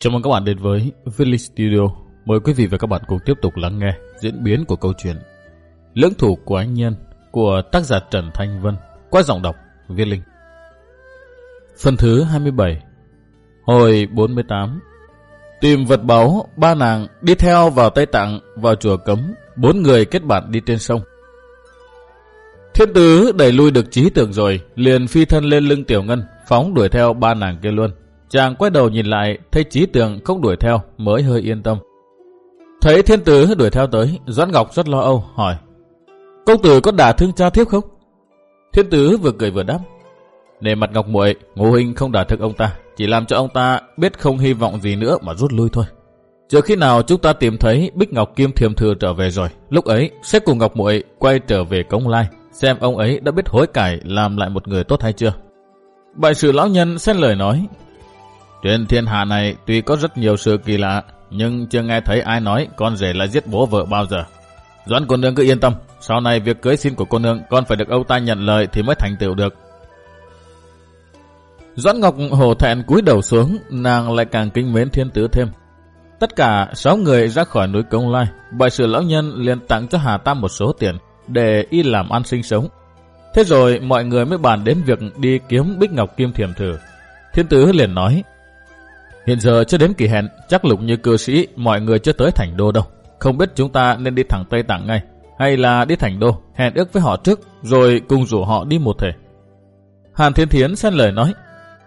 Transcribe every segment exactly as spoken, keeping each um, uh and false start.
Chào mừng các bạn đến với Village Studio. Mời quý vị và các bạn cùng tiếp tục lắng nghe diễn biến của câu chuyện Lưỡng thủ quái nhân của tác giả Trần Thanh Vân qua giọng đọc Viết Linh. Phần thứ hai mươi bảy. Hồi bốn mươi tám. Tìm vật báu, ba nàng đi theo vào Tây Tạng, vào chùa Cấm, bốn người kết bạn đi trên sông. Thiên Tứ đẩy lui được Trí Tưởng rồi, liền phi thân lên lưng Tiểu Ngân, phóng đuổi theo ba nàng kia luôn. Chàng quay đầu nhìn lại, thấy Trí Tưởng không đuổi theo, mới hơi yên tâm. Thấy Thiên Tứ đuổi theo tới, Doãn Ngọc rất lo âu, hỏi: công tử có đả thương cha thiếp không? Thiên Tứ vừa cười vừa đáp: nề mặt Ngọc muội, Ngô huynh không đả thương ông ta, chỉ làm cho ông ta biết không hy vọng gì nữa mà rút lui thôi. Chờ khi nào chúng ta tìm thấy Bích Ngọc Kim Thiềm Thừa trở về rồi, lúc ấy sẽ cùng Ngọc muội quay trở về Cống Lai, xem ông ấy đã biết hối cải làm lại một người tốt hay chưa. Bại sử lão nhân xen lời nói: trên thiên hạ này tuy có rất nhiều sự kỳ lạ, nhưng chưa nghe thấy ai nói con rể lại giết bố vợ bao giờ. Doãn cô nương cứ yên tâm, sau này việc cưới xin của cô nương con phải được ông ta nhận lời thì mới thành tựu được. Doãn Ngọc hổ thẹn cúi đầu xuống, nàng lại càng kính mến Thiên Tứ thêm. Tất cả sáu người ra khỏi núi Cống Lai, bại sử lão nhân liền tặng cho Hà Tam một số tiền để y làm ăn sinh sống. Thế rồi mọi người mới bàn đến việc đi kiếm Bích Ngọc Kim Thiềm Thừa. Thiên Tứ liền nói: hiện giờ chưa đến kỳ hẹn, chắc lục như cư sĩ mọi người chưa tới Thành Đô đâu. Không biết chúng ta nên đi thẳng Tây Tạng ngay, hay là đi Thành Đô hẹn ước với họ trước, rồi cùng rủ họ đi một thể. Hàn Thiên Thiến xen lời nói: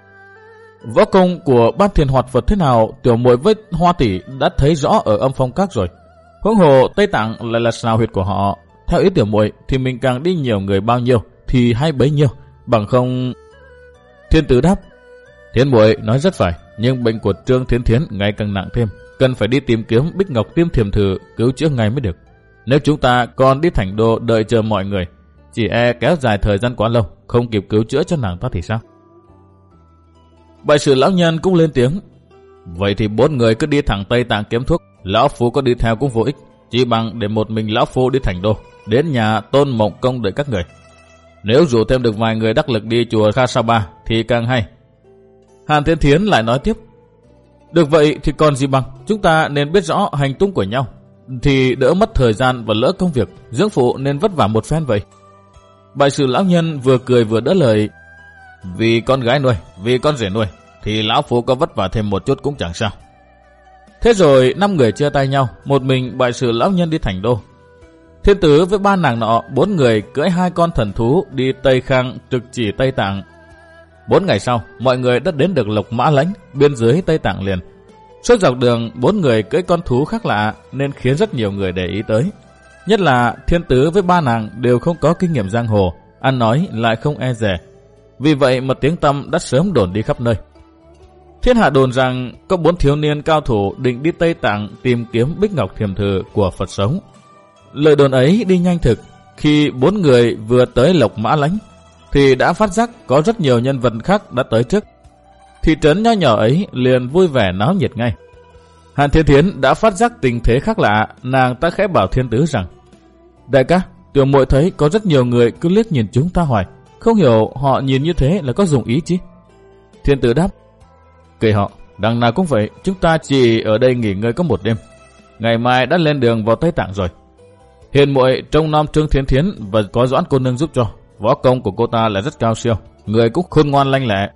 võ công của Ban Thiền Hoạt Phật thế nào, tiểu muội với Hoa tỷ đã thấy rõ ở Âm Phong Các rồi. Huống hồ Tây Tạng lại là sào huyệt của họ. Theo ý tiểu muội thì mình càng đi nhiều người bao nhiêu thì hay bấy nhiêu, bằng không. Thiên Tứ đáp: Thiên muội nói rất phải, nhưng bệnh của Trương Thiến Thiến ngày càng nặng thêm, cần phải đi tìm kiếm Bích Ngọc Kim Thiềm Thừa cứu chữa ngay mới được. Nếu chúng ta còn đi Thành Đô đợi chờ mọi người, chỉ e kéo dài thời gian quá lâu, không kịp cứu chữa cho nàng ta thì sao? Bại sử lão nhân cũng lên tiếng: vậy thì bốn người cứ đi thẳng Tây Tạng kiếm thuốc, lão phu có đi theo cũng vô ích, chỉ bằng để một mình lão phu đi Thành Đô, đến nhà Tôn Mộng Công đợi các người. Nếu rủ thêm được vài người đắc lực đi chùa Kha Sa Ba thì càng hay. Hàn Thiên Thiến lại nói tiếp: được vậy thì còn gì bằng, chúng ta nên biết rõ hành tung của nhau, thì đỡ mất thời gian và lỡ công việc, dưỡng phụ nên vất vả một phen vậy. Bại sử lão nhân vừa cười vừa đỡ lời: vì con gái nuôi, vì con rể nuôi, thì lão phu có vất vả thêm một chút cũng chẳng sao. Thế rồi năm người chia tay nhau, một mình bại sử lão nhân đi Thành Đô. Thiên Tứ với ba nàng nọ, bốn người cưỡi hai con thần thú đi Tây Khang trực chỉ Tây Tạng. Bốn ngày sau, mọi người đã đến được Lộc Mã Lãnh, biên giới Tây Tạng liền. Suốt dọc đường, bốn người cưỡi con thú khác lạ nên khiến rất nhiều người để ý tới. Nhất là Thiên Tứ với ba nàng đều không có kinh nghiệm giang hồ, ăn nói lại không e dè. Vì vậy mà tiếng tăm đã sớm đồn đi khắp nơi. Thiên hạ đồn rằng có bốn thiếu niên cao thủ định đi Tây Tạng tìm kiếm Bích Ngọc Thiềm Thừa của Phật sống. Lời đồn ấy đi nhanh thực. Khi bốn người vừa tới Lộc Mã Lãnh thì đã phát giác có rất nhiều nhân vật khác đã tới trước. Thị trấn nho nhỏ ấy liền vui vẻ náo nhiệt ngay. Hàn Thiên Thiến đã phát giác tình thế khác lạ, nàng ta khẽ bảo Thiên Tứ rằng: đại ca, tiểu muội thấy có rất nhiều người cứ liếc nhìn chúng ta hoài, không hiểu họ nhìn như thế là có dụng ý chứ? Thiên Tứ đáp: kệ họ, đằng nào cũng vậy, chúng ta chỉ ở đây nghỉ ngơi có một đêm, ngày mai đã lên đường vào Tây Tạng rồi. Hiền muội trông nom Trương Thiên Thiến và có Doãn cô nương giúp cho. Võ công của cô ta là rất cao siêu, người cũng khôn ngoan lanh lẹ.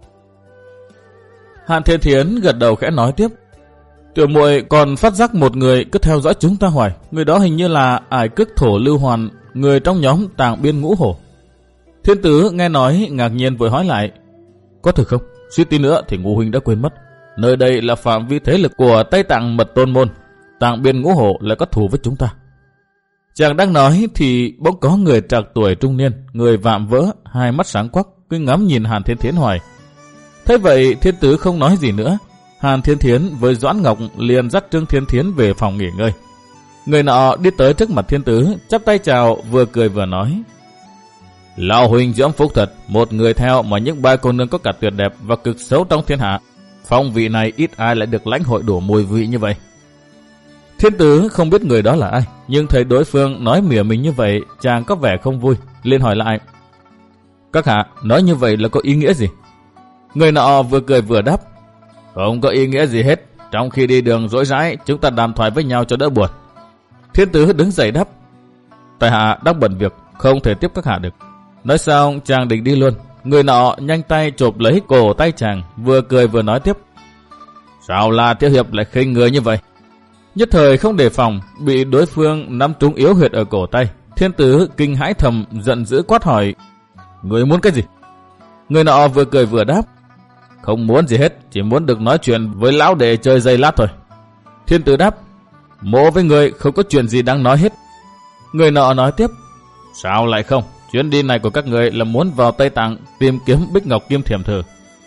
Hàn Thiên Thiến gật đầu khẽ nói tiếp: tiểu muội còn phát giác một người cứ theo dõi chúng ta hoài, người đó hình như là Ải Cức Thổ Lưu Hoàn, người trong nhóm Tạng Biên Ngũ Hổ. Thiên Tứ nghe nói ngạc nhiên vội hỏi lại: có thực không? Suýt tí nữa thì Ngũ huynh đã quên mất, nơi đây là phạm vi thế lực của Tây Tạng Mật Tôn môn, Tạng Biên Ngũ Hổ lại có thù với chúng ta. Chàng đang nói thì bỗng có người trạc tuổi trung niên, người vạm vỡ, hai mắt sáng quắc, cứ ngắm nhìn Hàn Thiên Thiến hoài. Thế vậy Thiên Tứ không nói gì nữa. Hàn Thiên Thiến với Doãn Ngọc liền dắt Trương Thiên Thiến về phòng nghỉ ngơi. Người nọ đi tới trước mặt Thiên Tứ, chắp tay chào, vừa cười vừa nói: lão huynh dưỡng phúc thật, một người theo mà những ba cô nương có cả tuyệt đẹp và cực xấu trong thiên hạ. Phong vị này ít ai lại được lãnh hội đủ mùi vị như vậy. Thiên Tứ không biết người đó là ai, nhưng thấy đối phương nói mỉa mình như vậy, chàng có vẻ không vui, liền hỏi lại: các hạ nói như vậy là có ý nghĩa gì? Người nọ vừa cười vừa đáp: Không có ý nghĩa gì hết. Trong khi đi đường rỗi rãi, chúng ta đàm thoại với nhau cho đỡ buồn. Thiên tử đứng dậy đáp. Tại hạ đang bận việc, không thể tiếp các hạ được. Nói xong chàng định đi luôn. Người nọ nhanh tay chộp lấy cổ tay chàng, vừa cười vừa nói tiếp. Sao là Thiếu hiệp lại khinh người như vậy? Nhất thời không đề phòng, bị đối phương nắm trúng yếu huyệt ở cổ tay. Thiên tử kinh hãi thầm, giận dữ quát hỏi. Người muốn cái gì? Người nọ vừa cười vừa đáp. Không muốn gì hết, chỉ muốn được nói chuyện với lão để chơi giây lát thôi. Thiên tử đáp. Mỗ với người không có chuyện gì đáng nói hết. Người nọ nói tiếp. Sao lại không? Chuyến đi này của các người là muốn vào Tây Tạng tìm kiếm Bích Ngọc Kim Thiểm Thử.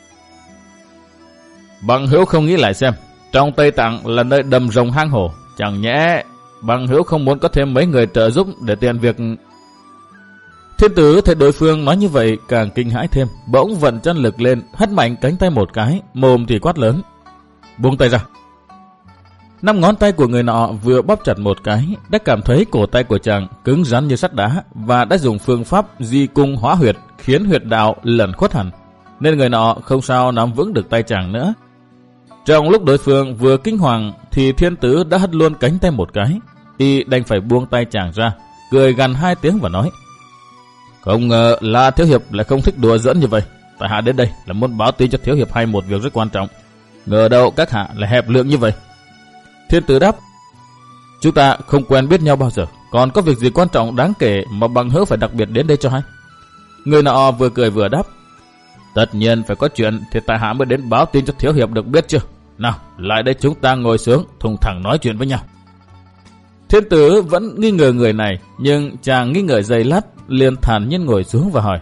Bằng hữu không nghĩ lại xem, trong Tây Tạng là nơi đầm rồng hang hổ, chẳng nhẽ bằng hữu không muốn có thêm mấy người trợ giúp để tiện việc. Thiên tử thấy đối phương nói như vậy càng kinh hãi thêm, bỗng vận chân lực lên, hất mạnh cánh tay một cái, mồm thì quát lớn. Buông tay ra. Năm ngón tay của người nọ vừa bóp chặt một cái, đã cảm thấy cổ tay của chàng cứng rắn như sắt đá và đã dùng phương pháp di cung hóa huyệt khiến huyệt đạo lẩn khuất hẳn, nên người nọ không sao nắm vững được tay chàng nữa. Trong lúc đối phương vừa kinh hoàng thì thiên tử đã hất luôn cánh tay một cái, y đành phải buông tay chàng ra, cười gằn hai tiếng và nói. Không ngờ là Thiếu hiệp lại không thích đùa giỡn như vậy. Tại hạ đến đây là muốn báo tin cho Thiếu hiệp hay một việc rất quan trọng. Ngờ đâu các hạ lại hẹp lượng như vậy. Thiên tử đáp. Chúng ta không quen biết nhau bao giờ, còn có việc gì quan trọng đáng kể mà bằng hữu phải đặc biệt đến đây cho hay? Người nọ vừa cười vừa đáp. Tất nhiên phải có chuyện thì tại hạ mới đến báo tin cho Thiếu hiệp được biết chưa. Nào, lại đây chúng ta ngồi xuống thùng thẳng nói chuyện với nhau. Thiên tử vẫn nghi ngờ người này, nhưng chàng nghi ngờ giây lát, liền thản nhiên ngồi xuống và hỏi.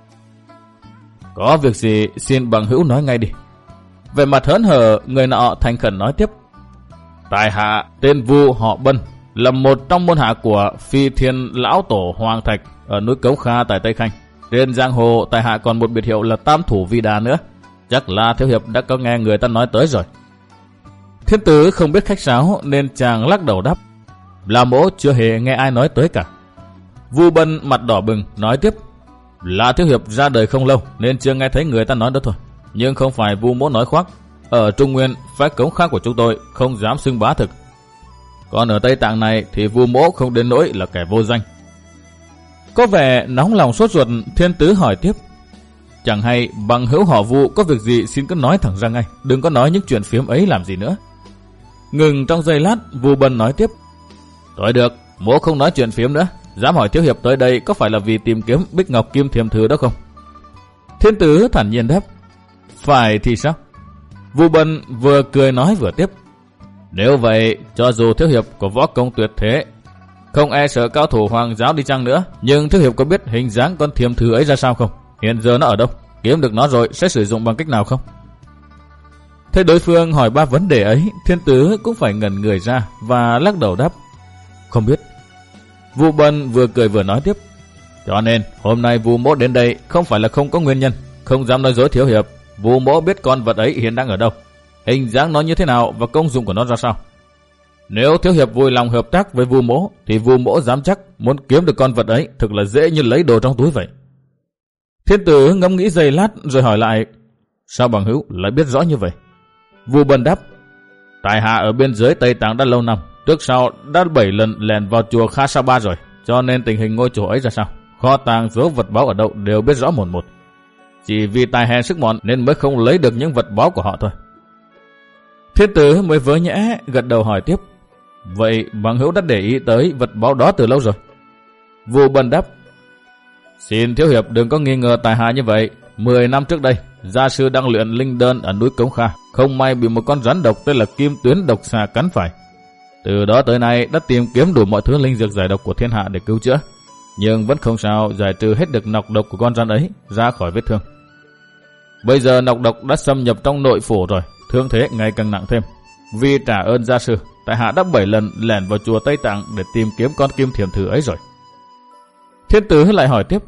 Có việc gì xin bằng hữu nói ngay đi. Về mặt hớn hở, người nọ thành khẩn nói tiếp. Tại hạ tên Vu họ Bân, là một trong môn hạ của Phi Thiên Lão Tổ Hoàng Thạch ở núi Cống Kha tại Tây Khanh. Trên giang hồ tại hạ còn một biệt hiệu là Tam Thủ Vi Đà nữa. Chắc là Thiếu hiệp đã có nghe người ta nói tới rồi. Thiên tử không biết khách sáo nên chàng lắc đầu đáp. Là mỗ chưa hề nghe ai nói tới cả. Vu Bân mặt đỏ bừng nói tiếp. Là Thiếu hiệp ra đời không lâu nên chưa nghe thấy người ta nói đó thôi. Nhưng không phải Vu mỗ nói khoác. Ở Trung Nguyên, phái Cống Kha của chúng tôi không dám xưng bá thực. Còn ở Tây Tạng này thì Vu mỗ không đến nỗi là kẻ vô danh. Có vẻ nóng lòng sốt ruột, thiên tử hỏi tiếp. Chẳng hay bằng hữu họ Vu có việc gì xin cứ nói thẳng ra ngay, đừng có nói những chuyện phiếm ấy làm gì nữa. Ngừng trong giây lát, Vu Bân nói tiếp. Thôi được, mỗ không nói chuyện phiếm nữa. Dám hỏi Thiếu hiệp tới đây có phải là vì tìm kiếm Bích Ngọc Kim Thiểm Thử đó không? Thiên tử thản nhiên đáp. Phải thì sao? Vu Bân vừa cười nói vừa tiếp. Nếu vậy, cho dù Thiếu hiệp có võ công tuyệt thế, không e sợ cao thủ hoàng giáo đi chăng nữa, nhưng Thiếu hiệp có biết hình dáng con thiểm thử ấy ra sao không? Hiện giờ nó ở đâu? Kiếm được nó rồi sẽ sử dụng bằng cách nào không? Thế đối phương hỏi ba vấn đề ấy, thiên tử cũng phải ngẩn người ra và lắc đầu đáp. Không biết. Vu Bân vừa cười vừa nói tiếp. Cho nên hôm nay Vu mỗ đến đây không phải là không có nguyên nhân, không dám nói dối Thiếu hiệp. Vu mỗ biết con vật ấy hiện đang ở đâu, hình dáng nó như thế nào và công dụng của nó ra sao. Nếu Thiếu hiệp vui lòng hợp tác với Vu mỗ thì Vu mỗ dám chắc muốn kiếm được con vật ấy thực là dễ như lấy đồ trong túi vậy. Thiên tử ngẫm nghĩ giây lát rồi hỏi lại. Sao bằng hữu lại biết rõ như vậy? Vu Bân đáp. Tại hạ ở biên giới Tây Tạng đã lâu năm, trước sau đã bảy lần lèn vào chùa Kha Sa Ba rồi, cho nên tình hình ngôi chùa ấy ra sao, kho tàng số vật báu ở đâu đều biết rõ một một. Chỉ vì tài hèn sức mọn nên mới không lấy được những vật báu của họ thôi. Thiên tử mới vớ nhẽ gật đầu hỏi tiếp. Vậy bằng hữu đã để ý tới vật báu đó từ lâu rồi? Vu Bân đáp. Xin Thiếu hiệp đừng có nghi ngờ tài hạ như vậy. Mười năm trước đây, gia sư đang luyện linh đơn ở núi Cống Kha, không may bị một con rắn độc tên là kim tuyến độc xà cắn phải. Từ đó tới nay đã tìm kiếm đủ mọi thứ linh dược giải độc của thiên hạ để cứu chữa, nhưng vẫn không sao giải trừ hết được nọc độc của con rắn ấy ra khỏi vết thương. Bây giờ nọc độc đã xâm nhập trong nội phủ rồi, thương thế ngày càng nặng thêm. Vì trả ơn gia sư, tại hạ đã bảy lần lẻn vào chùa Tây Tạng để tìm kiếm con kim thiểm thử ấy rồi. Thiên tử lại hỏi tiếp.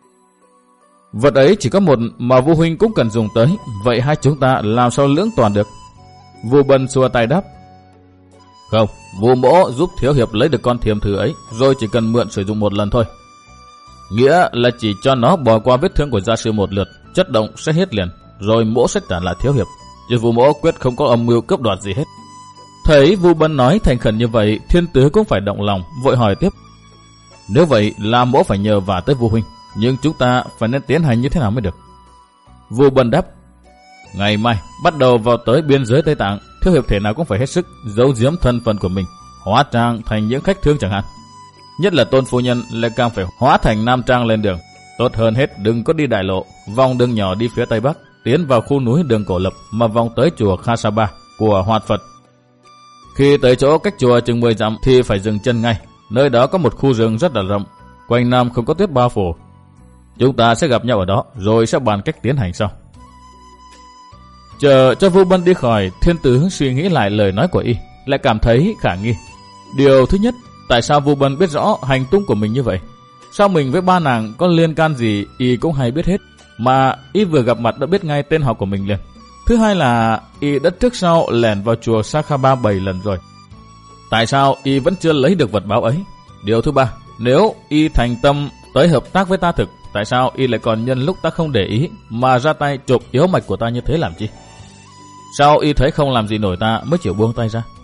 Vật ấy chỉ có một mà Vu huynh cũng cần dùng tới, vậy hai chúng ta làm sao lưỡng toàn được? Vu Bân xua tay đáp. Không, Vu mỗ giúp Thiếu hiệp lấy được con thiểm thử ấy, rồi chỉ cần mượn sử dụng một lần thôi. Nghĩa là chỉ cho nó bò qua vết thương của gia sư một lượt, chất động sẽ hết liền, rồi mỗ sẽ trả lại Thiếu hiệp. chứ Vu mỗ quyết không có âm mưu cướp đoạt gì hết. Thấy Vu Bân nói thành khẩn như vậy, Thiên Tứ cũng phải động lòng, vội hỏi tiếp. Nếu vậy là mỗ phải nhờ vả tới Vu huynh, nhưng chúng ta phải nên tiến hành như thế nào mới được? Vu Bân đáp. Ngày mai bắt đầu vào tới biên giới Tây Tạng, thiếu hiệp thể nào cũng phải hết sức giấu giếm thân phận của mình, hóa trang thành những khách thương chẳng hạn. Nhất là Tôn phu nhân lại càng phải hóa thành nam trang lên đường. Tốt hơn hết đừng có đi đại lộ, vòng đường nhỏ đi phía Tây Bắc, tiến vào khu núi đường Cổ Lập mà vòng tới chùa Khasaba của Hoạt Phật. Khi tới chỗ cách chùa chừng mười dặm thì phải dừng chân ngay. Nơi đó có một khu rừng rất là rộng, quanh năm không có tuyết bao phủ. Chúng ta sẽ gặp nhau ở đó, rồi sẽ bàn cách tiến hành sau. Chờ cho Vu Bân đi khỏi, Thiên Tứ suy nghĩ lại lời nói của y, lại cảm thấy khả nghi. Điều thứ nhất, tại sao Vu Bân biết rõ hành tung của mình như vậy? Sao mình với ba nàng có liên can gì y cũng hay biết hết, mà y vừa gặp mặt đã biết ngay tên họ của mình liền. Thứ hai là y đã trước sau lẻn vào chùa Sakhaba bảy lần rồi. Tại sao y vẫn chưa lấy được vật báo ấy? Điều thứ ba, nếu y thành tâm tới hợp tác với ta thực, tại sao y lại còn nhân lúc ta không để ý mà ra tay chụp yếu mạch của ta như thế làm chi? Sao y thấy không làm gì nổi ta mới chịu buông tay ra?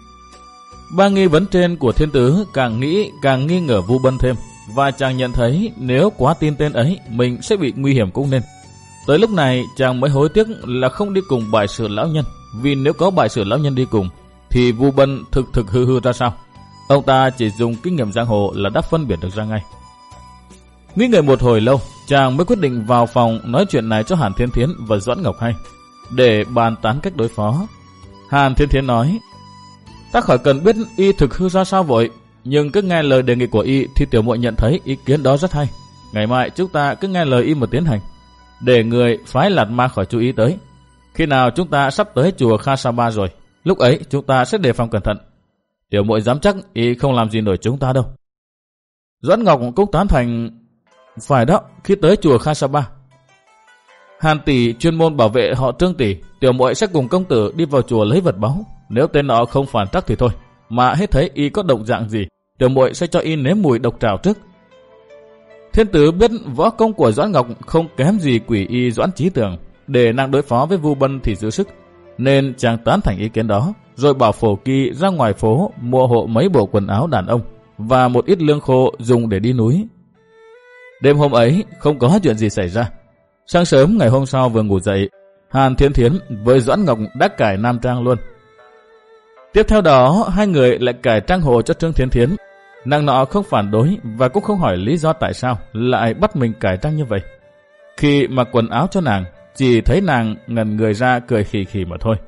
Ba nghi vấn trên của Thiên Tứ càng nghĩ càng nghi ngờ Vu Bân thêm, và chàng nhận thấy nếu quá tin tên ấy mình sẽ bị nguy hiểm cũng nên. Tới lúc này chàng mới hối tiếc là không đi cùng Bại Sử lão nhân, vì nếu có Bại Sử lão nhân đi cùng thì Vu Bân thực thực hư hư ra sao? Ông ta chỉ dùng kinh nghiệm giang hồ là đã phân biệt được ra ngay. Nghĩ ngợi một hồi lâu, chàng mới quyết định vào phòng nói chuyện này cho Hàn Thiên Thiến và Doãn Ngọc hay, để bàn tán cách đối phó. Hàn Thiên Thiến nói, ta khỏi cần biết y thực hư ra sao vội, nhưng cứ nghe lời đề nghị của y thì tiểu muội nhận thấy ý kiến đó rất hay. Ngày mai chúng ta cứ nghe lời y mà tiến hành, để người phái Lạt Ma khỏi chú ý tới. Khi nào chúng ta sắp tới chùa Khasaba rồi, lúc ấy chúng ta sẽ đề phòng cẩn thận. Tiểu muội dám chắc y không làm gì nổi chúng ta đâu. Doãn Ngọc cũng tán thành, phải đó, khi tới chùa Khasaba, Hàn tỷ chuyên môn bảo vệ họ Trương tỷ, tiểu muội sẽ cùng công tử đi vào chùa lấy vật báu. Nếu tên nọ không phản trắc thì thôi, mà hết thấy y có động dạng gì, tiểu muội sẽ cho y nếm mùi độc trào trước. Thiên Tứ biết võ công của Doãn Ngọc không kém gì quỷ y Doãn Chí Tường, để nàng đối phó với Vu Bân thì giữ sức, nên chàng tán thành ý kiến đó, rồi bảo Phổ Kỳ ra ngoài phố mua hộ mấy bộ quần áo đàn ông và một ít lương khô dùng để đi núi. Đêm hôm ấy không có chuyện gì xảy ra. Sáng sớm ngày hôm sau vừa ngủ dậy, Hàn Thiên Thiến với Doãn Ngọc đã cải nam trang luôn. Tiếp theo đó hai người lại cải trang hồ cho Trương Thiên Thiến. Nàng nọ không phản đối và cũng không hỏi lý do tại sao lại bắt mình cải trang như vậy. Khi mặc quần áo cho nàng, chỉ thấy nàng ngẩn người ra cười khì khì mà thôi.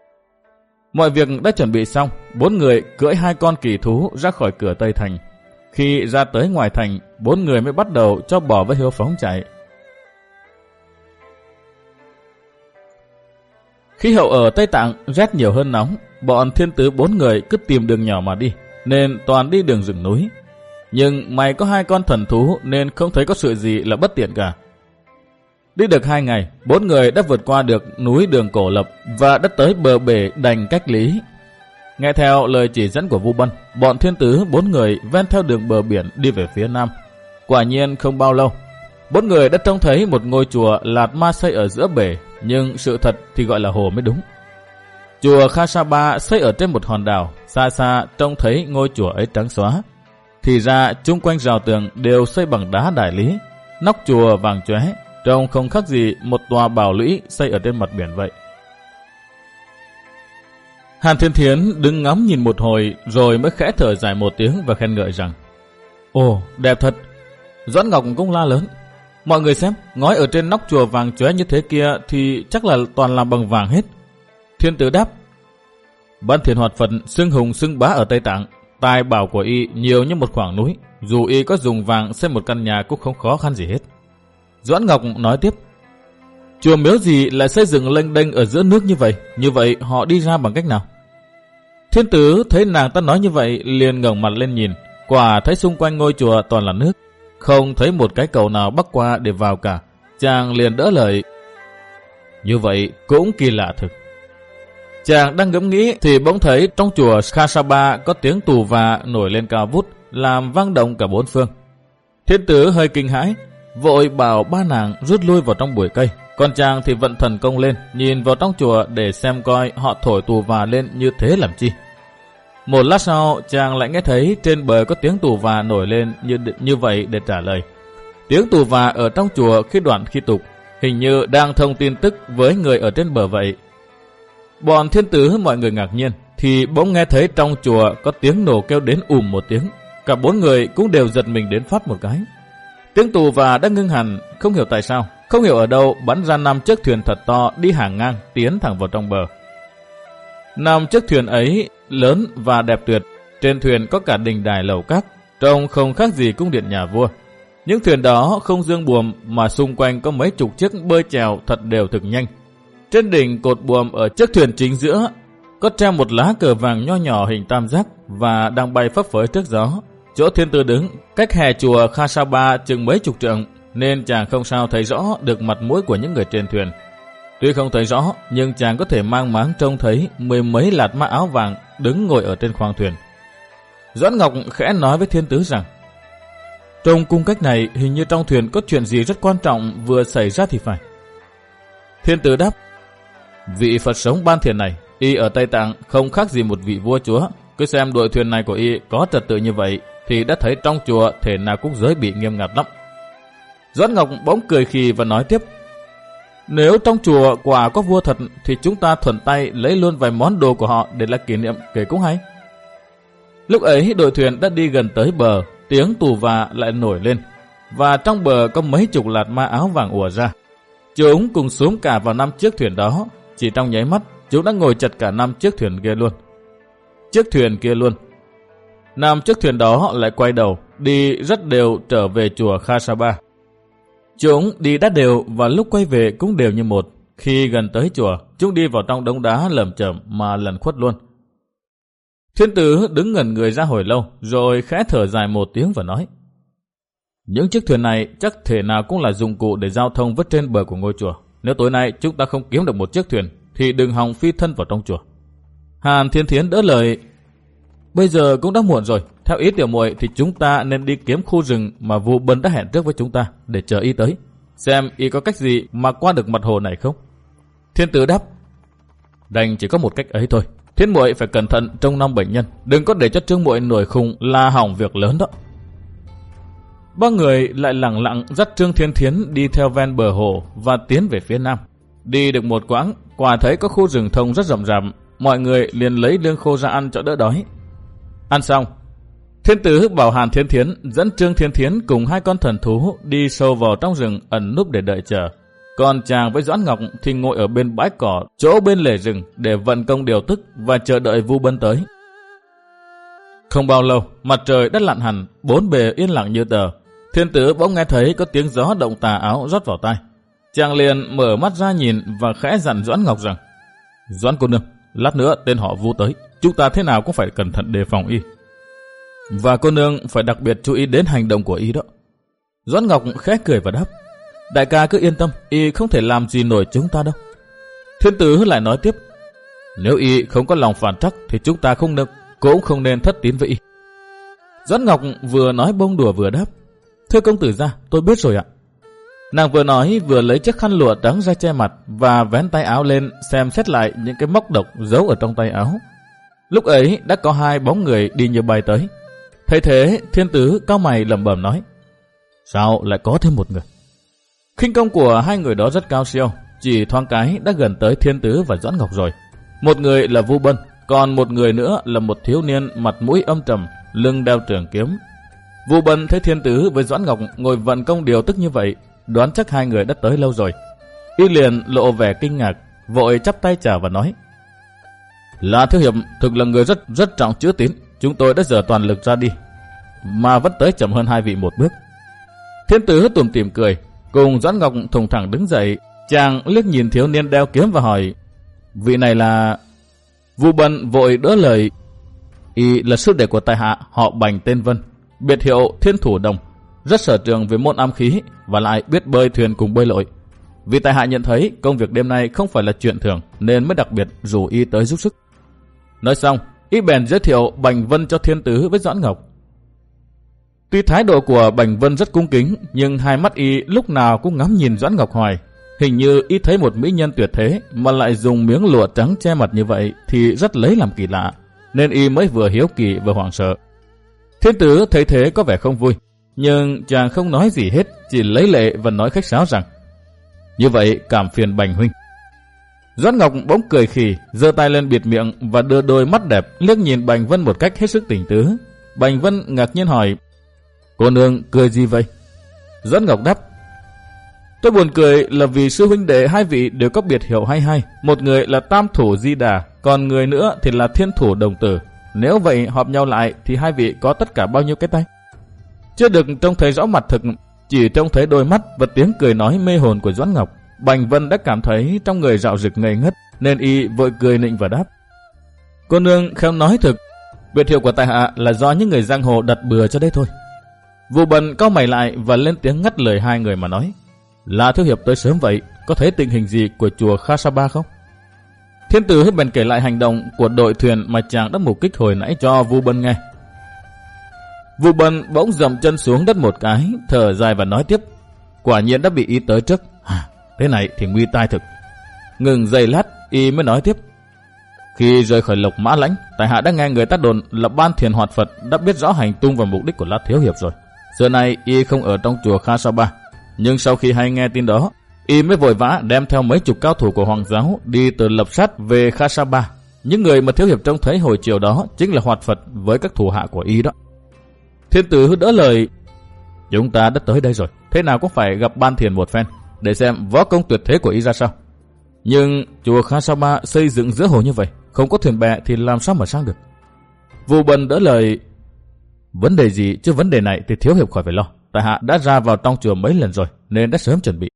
Mọi việc đã chuẩn bị xong, bốn người cưỡi hai con kỳ thú ra khỏi cửa Tây Thành. Khi ra tới ngoài thành, bốn người mới bắt đầu cho bò với hiếu phóng chạy. Khí hậu ở Tây Tạng rét nhiều hơn nóng, bọn Thiên Tứ bốn người cứ tìm đường nhỏ mà đi, nên toàn đi đường rừng núi. Nhưng mày có hai con thần thú nên không thấy có sự gì là bất tiện cả. Đi được hai ngày, bốn người đã vượt qua được núi đường Cổ Lập và đã tới bờ bể đành cách lý. Nghe theo lời chỉ dẫn của Vu Bân, bọn Thiên Tứ bốn người ven theo đường bờ biển đi về phía nam. Quả nhiên không bao lâu, bốn người đã trông thấy một ngôi chùa Lạt Ma xây ở giữa bể, nhưng sự thật thì gọi là hồ mới đúng. Chùa Khasaba xây ở trên một hòn đảo, xa xa trông thấy ngôi chùa ấy trắng xóa. Thì ra chung quanh rào tường đều xây bằng đá đại lý, nóc chùa vàng chóe, trông không khác gì một tòa bảo lũy xây ở trên mặt biển vậy. Hàn Thiên Thiến đứng ngắm nhìn một hồi rồi mới khẽ thở dài một tiếng và khen ngợi rằng: Ồ, đẹp thật. Doãn Ngọc cũng la lớn: Mọi người xem, ngói ở trên nóc chùa vàng chóe như thế kia thì chắc là toàn làm bằng vàng hết. Thiên Tử đáp: Ban Thiền Hoạt Phật xưng hùng xưng bá ở Tây Tạng, tài bảo của y nhiều như một khoảng núi, dù y có dùng vàng xây một căn nhà cũng không khó khăn gì hết. Doãn Ngọc nói tiếp: Chùa miếu gì lại xây dựng lênh đênh ở giữa nước như vậy, như vậy họ đi ra bằng cách nào? Thiên Tử thấy nàng ta nói như vậy liền ngẩng mặt lên nhìn, quả thấy xung quanh ngôi chùa toàn là nước, không thấy một cái cầu nào bắc qua để vào cả. Chàng liền đỡ lời: Như vậy cũng kỳ lạ thực. Chàng đang ngẫm nghĩ thì bỗng thấy trong chùa Khasaba có tiếng tù và nổi lên cao vút, làm vang động cả bốn phương. Thiên Tử hơi kinh hãi, vội bảo ba nàng rút lui vào trong bụi cây, Còn chàng thì vận thần công lên, nhìn vào trong chùa để xem coi họ thổi tù và lên như thế làm chi. Một lát sau, chàng lại nghe thấy trên bờ có tiếng tù và nổi lên như như vậy để trả lời. Tiếng tù và ở trong chùa khi đoạn khi tục, hình như đang thông tin tức với người ở trên bờ vậy. Bọn thiên tử mọi người ngạc nhiên, thì bỗng nghe thấy trong chùa có tiếng nổ kêu đến ùm một tiếng. Cả bốn người cũng đều giật mình đến phát một cái. Tiếng tù và đã ngưng hẳn, không hiểu tại sao, không hiểu ở đâu bắn ra năm chiếc thuyền thật to đi hàng ngang tiến thẳng vào trong bờ. Năm chiếc thuyền ấy lớn và đẹp tuyệt, trên thuyền có cả đình đài lầu các, trông không khác gì cung điện nhà vua. Những thuyền đó không dương buồm mà xung quanh có mấy chục chiếc bơi chèo thật đều thực nhanh. Trên đỉnh cột buồm ở chiếc thuyền chính giữa có treo một lá cờ vàng nho nhỏ hình tam giác và đang bay phấp phới trước gió. Chỗ thiên tử đứng cách hè chùa Khasaba chừng mấy chục trượng, nên chàng không sao thấy rõ được mặt mũi của những người trên thuyền. Tuy không thấy rõ, nhưng chàng có thể mang máng trông thấy mười mấy lạt mã áo vàng đứng ngồi ở trên khoang thuyền. Doãn Ngọc khẽ nói với thiên tử rằng, trong cung cách này hình như trong thuyền có chuyện gì rất quan trọng vừa xảy ra thì phải. Thiên tử đáp, vị Phật sống ban thiền này, y ở Tây Tạng không khác gì một vị vua chúa. Cứ xem đội thuyền này của y có trật tự như vậy, thì đã thấy trong chùa thể nào cũng giới bị nghiêm ngặt lắm. Doãn Ngọc bỗng cười khì và nói tiếp, nếu trong chùa quả có vua thật thì chúng ta thuận tay lấy luôn vài món đồ của họ để là kỷ niệm kể cũng hay. Lúc ấy đội thuyền đã đi gần tới bờ, tiếng tù và lại nổi lên, và trong bờ có mấy chục lạt ma áo vàng ùa ra. Chúng cùng xuống cả vào năm chiếc thuyền đó, chỉ trong nháy mắt chúng đã ngồi chật cả năm chiếc thuyền kia luôn. Chiếc thuyền kia luôn. Năm chiếc thuyền đó lại quay đầu, đi rất đều trở về chùa Khasaba. Chúng đi đắt đều và lúc quay về cũng đều như một. Khi gần tới chùa, chúng đi vào trong đống đá lởm chởm mà lần khuất luôn. Thiên tử đứng ngẩn người ra hồi lâu, rồi khẽ thở dài một tiếng và nói, những chiếc thuyền này chắc thể nào cũng là dụng cụ để giao thông vớt trên bờ của ngôi chùa. Nếu tối nay chúng ta không kiếm được một chiếc thuyền, thì đừng hòng phi thân vào trong chùa. Hàn Thiên Thiến đỡ lời, bây giờ cũng đã muộn rồi, theo ý tiểu muội thì chúng ta nên đi kiếm khu rừng mà Vu Bân đã hẹn trước với chúng ta để chờ y tới, xem y có cách gì mà qua được mặt hồ này không. Thiên tử đáp, đành chỉ có một cách ấy thôi. Thiên muội phải cẩn thận trông nom bệnh nhân, đừng có để cho Trương muội nổi khùng là hỏng việc lớn đó. Ba người lại lặng lặng dắt Trương Thiên Thiến đi theo ven bờ hồ và tiến về phía nam. Đi được một quãng, quả thấy có khu rừng thông rất rậm rạp, mọi người liền lấy lương khô ra ăn cho đỡ đói. Ăn xong, thiên tử bảo Hàn Thiên Thiến dẫn Trương Thiên Thiến cùng hai con thần thú đi sâu vào trong rừng ẩn núp để đợi chờ. Còn chàng với Doãn Ngọc thì ngồi ở bên bãi cỏ chỗ bên lề rừng để vận công điều tức và chờ đợi Vu Bân tới. Không bao lâu, mặt trời đã lặn hẳn, bốn bề yên lặng như tờ. Thiên tử bỗng nghe thấy có tiếng gió động tà áo rót vào tai. Chàng liền mở mắt ra nhìn và khẽ dặn Doãn Ngọc rằng, Doãn cô nương, lát nữa tên họ Vu tới, chúng ta thế nào cũng phải cẩn thận đề phòng y. Và cô nương phải đặc biệt chú ý đến hành động của y đó. Doãn Ngọc khẽ cười và đáp, đại ca cứ yên tâm, y không thể làm gì nổi chúng ta đâu. Thiên tử lại nói tiếp, nếu y không có lòng phản trắc thì chúng ta không được, cũng không nên thất tín với y. Doãn Ngọc vừa nói bông đùa vừa đáp, thưa công tử gia, tôi biết rồi ạ. Nàng vừa nói vừa lấy chiếc khăn lụa trắng ra che mặt và vén tay áo lên xem xét lại những cái móc độc giấu ở trong tay áo. Lúc ấy đã có hai bóng người đi như bay tới. Thấy thế, thiên tử cau mày lẩm bẩm nói, sao lại có thêm một người? Khinh công của hai người đó rất cao siêu, chỉ thoáng cái đã gần tới thiên tử và Doãn Ngọc rồi. Một người là Vu Bân, còn một người nữa là một thiếu niên mặt mũi âm trầm, lưng đeo trường kiếm. Vu Bân thấy thiên tử với Doãn Ngọc ngồi vận công điều tức như vậy, đoán chắc hai người đã tới lâu rồi. Y liền lộ vẻ kinh ngạc, vội chắp tay chào và nói, là thiếu hiệp thực là người rất rất trọng chữ tín, chúng tôi đã dở toàn lực ra đi, mà vẫn tới chậm hơn hai vị một bước. Thiên tử tủm tỉm cười, cùng Doãn Ngọc thùng thẳng đứng dậy. Chàng liếc nhìn thiếu niên đeo kiếm và hỏi, vị này là... Vu Bân vội đỡ lời, y là sư đệ của tài hạ họ Bành tên Vân, biệt hiệu Thiên Thủ Đồng, rất sở trường về môn âm khí và lại biết bơi thuyền cùng bơi lội. Vì tài hạ nhận thấy công việc đêm nay không phải là chuyện thường nên mới đặc biệt rủ y tới giúp sức. Nói xong, y bèn giới thiệu Bành Vân cho thiên tử với Doãn Ngọc. Tuy thái độ của Bành Vân rất cung kính, nhưng hai mắt y lúc nào cũng ngắm nhìn Doãn Ngọc hoài. Hình như y thấy một mỹ nhân tuyệt thế mà lại dùng miếng lụa trắng che mặt như vậy thì rất lấy làm kỳ lạ, nên y mới vừa hiếu kỳ vừa hoảng sợ. Thiên tử thấy thế có vẻ không vui, nhưng chàng không nói gì hết, chỉ lấy lệ và nói khách sáo rằng: như vậy cảm phiền Bành huynh. Doãn Ngọc bỗng cười khì, giơ tay lên bịt miệng và đưa đôi mắt đẹp liếc nhìn Bành Vân một cách hết sức tình tứ. Bành Vân ngạc nhiên hỏi: cô nương cười gì vậy? Doãn Ngọc đáp: tôi buồn cười là vì sư huynh đệ hai vị đều có biệt hiệu hay hay, một người là Tam Thủ Di Đà, còn người nữa thì là Thiên Thủ Đồng Tử. Nếu vậy họp nhau lại thì hai vị có tất cả bao nhiêu cái tay? Chưa được trông thấy rõ mặt thực, chỉ trông thấy đôi mắt và tiếng cười nói mê hồn của Doãn Ngọc, Bành Vân đã cảm thấy trong người rạo rực ngây ngất, nên y vội cười nịnh và đáp: cô nương khéo nói thực, biệt hiệu của tại hạ là do những người giang hồ đặt bừa cho đây thôi. Vu Bân cau mày lại và lên tiếng ngắt lời hai người mà nói: là thiếu hiệp tới sớm vậy, có thấy tình hình gì của chùa Kha Sa không? Thiên tử hết bèn kể lại hành động của đội thuyền mà chàng đã mục kích hồi nãy cho Vu Bân nghe. Vu Bân bỗng dậm chân xuống đất một cái, thở dài và nói tiếp: quả nhiên đã bị y tới trước. À, thế này thì nguy tai thực. Ngừng giây lát, y mới nói tiếp: khi rời khỏi Lộc Mã Lãnh, tại hạ đã nghe người ta đồn là Ban Thiền Hoạt Phật đã biết rõ hành tung và mục đích của Lát thiếu hiệp rồi. Giờ này y không ở trong chùa Kha Sa Ba, nhưng sau khi hay nghe tin đó, y mới vội vã đem theo mấy chục cao thủ của Hoàng giáo đi từ Lập Sát về Kha Sa Ba. Những người mà thiếu hiệp trông thấy hồi chiều đó chính là Hoạt Phật với các thủ hạ của y đó. Thiên tử đỡ lời: chúng ta đã tới đây rồi, thế nào cũng phải gặp Ban Thiền một phen để xem võ công tuyệt thế của y ra sao. Nhưng chùa Kha Sa Ba xây dựng giữa hồ như vậy, không có thuyền bè thì làm sao mà sang được? Vu Bân đỡ lời: vấn đề gì chứ vấn đề này thì thiếu hiệp khỏi phải lo, tại hạ đã ra vào trong chùa mấy lần rồi nên đã sớm chuẩn bị.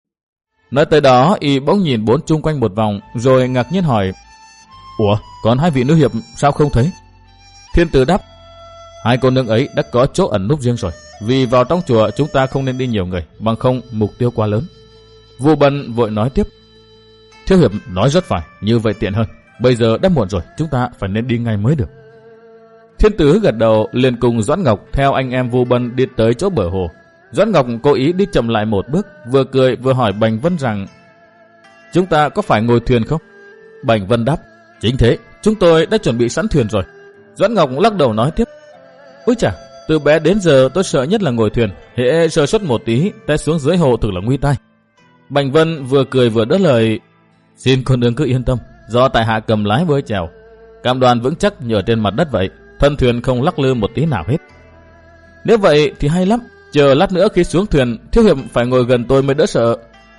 Nói tới đó, y bỗng nhìn bốn chung quanh một vòng rồi ngạc nhiên hỏi: ủa, còn hai vị nữ hiệp sao không thấy? Thiên tử đáp: hai cô nương ấy đã có chỗ ẩn núp riêng rồi, vì vào trong chùa chúng ta không nên đi nhiều người, bằng không mục tiêu quá lớn. Vu Bân vội nói tiếp: thiếu hiệp nói rất phải, như vậy tiện hơn. Bây giờ đã muộn rồi, chúng ta phải nên đi ngay mới được. Thiên tử gật đầu, liền cùng Doãn Ngọc theo anh em Vu Bân đi tới chỗ bờ hồ. Doãn Ngọc cố ý đi chậm lại một bước, vừa cười vừa hỏi Bành Vân rằng: chúng ta có phải ngồi thuyền không? Bành Vân đáp: chính thế, chúng tôi đã chuẩn bị sẵn thuyền rồi. Doãn Ngọc lắc đầu nói tiếp: ôi chà, từ bé đến giờ tôi sợ nhất là ngồi thuyền, hễ sơ suất một tí té xuống dưới hồ thực là nguy tai. Bành Vân vừa cười vừa đỡ lời: xin cô nương cứ yên tâm, do tại hạ cầm lái với chèo, cam đoan vững chắc như ở trên mặt đất vậy, thân thuyền không lắc lư một tí nào hết. Nếu vậy thì hay lắm, chờ lát nữa khi xuống thuyền, thiếu hiệp phải ngồi gần tôi mới đỡ sợ.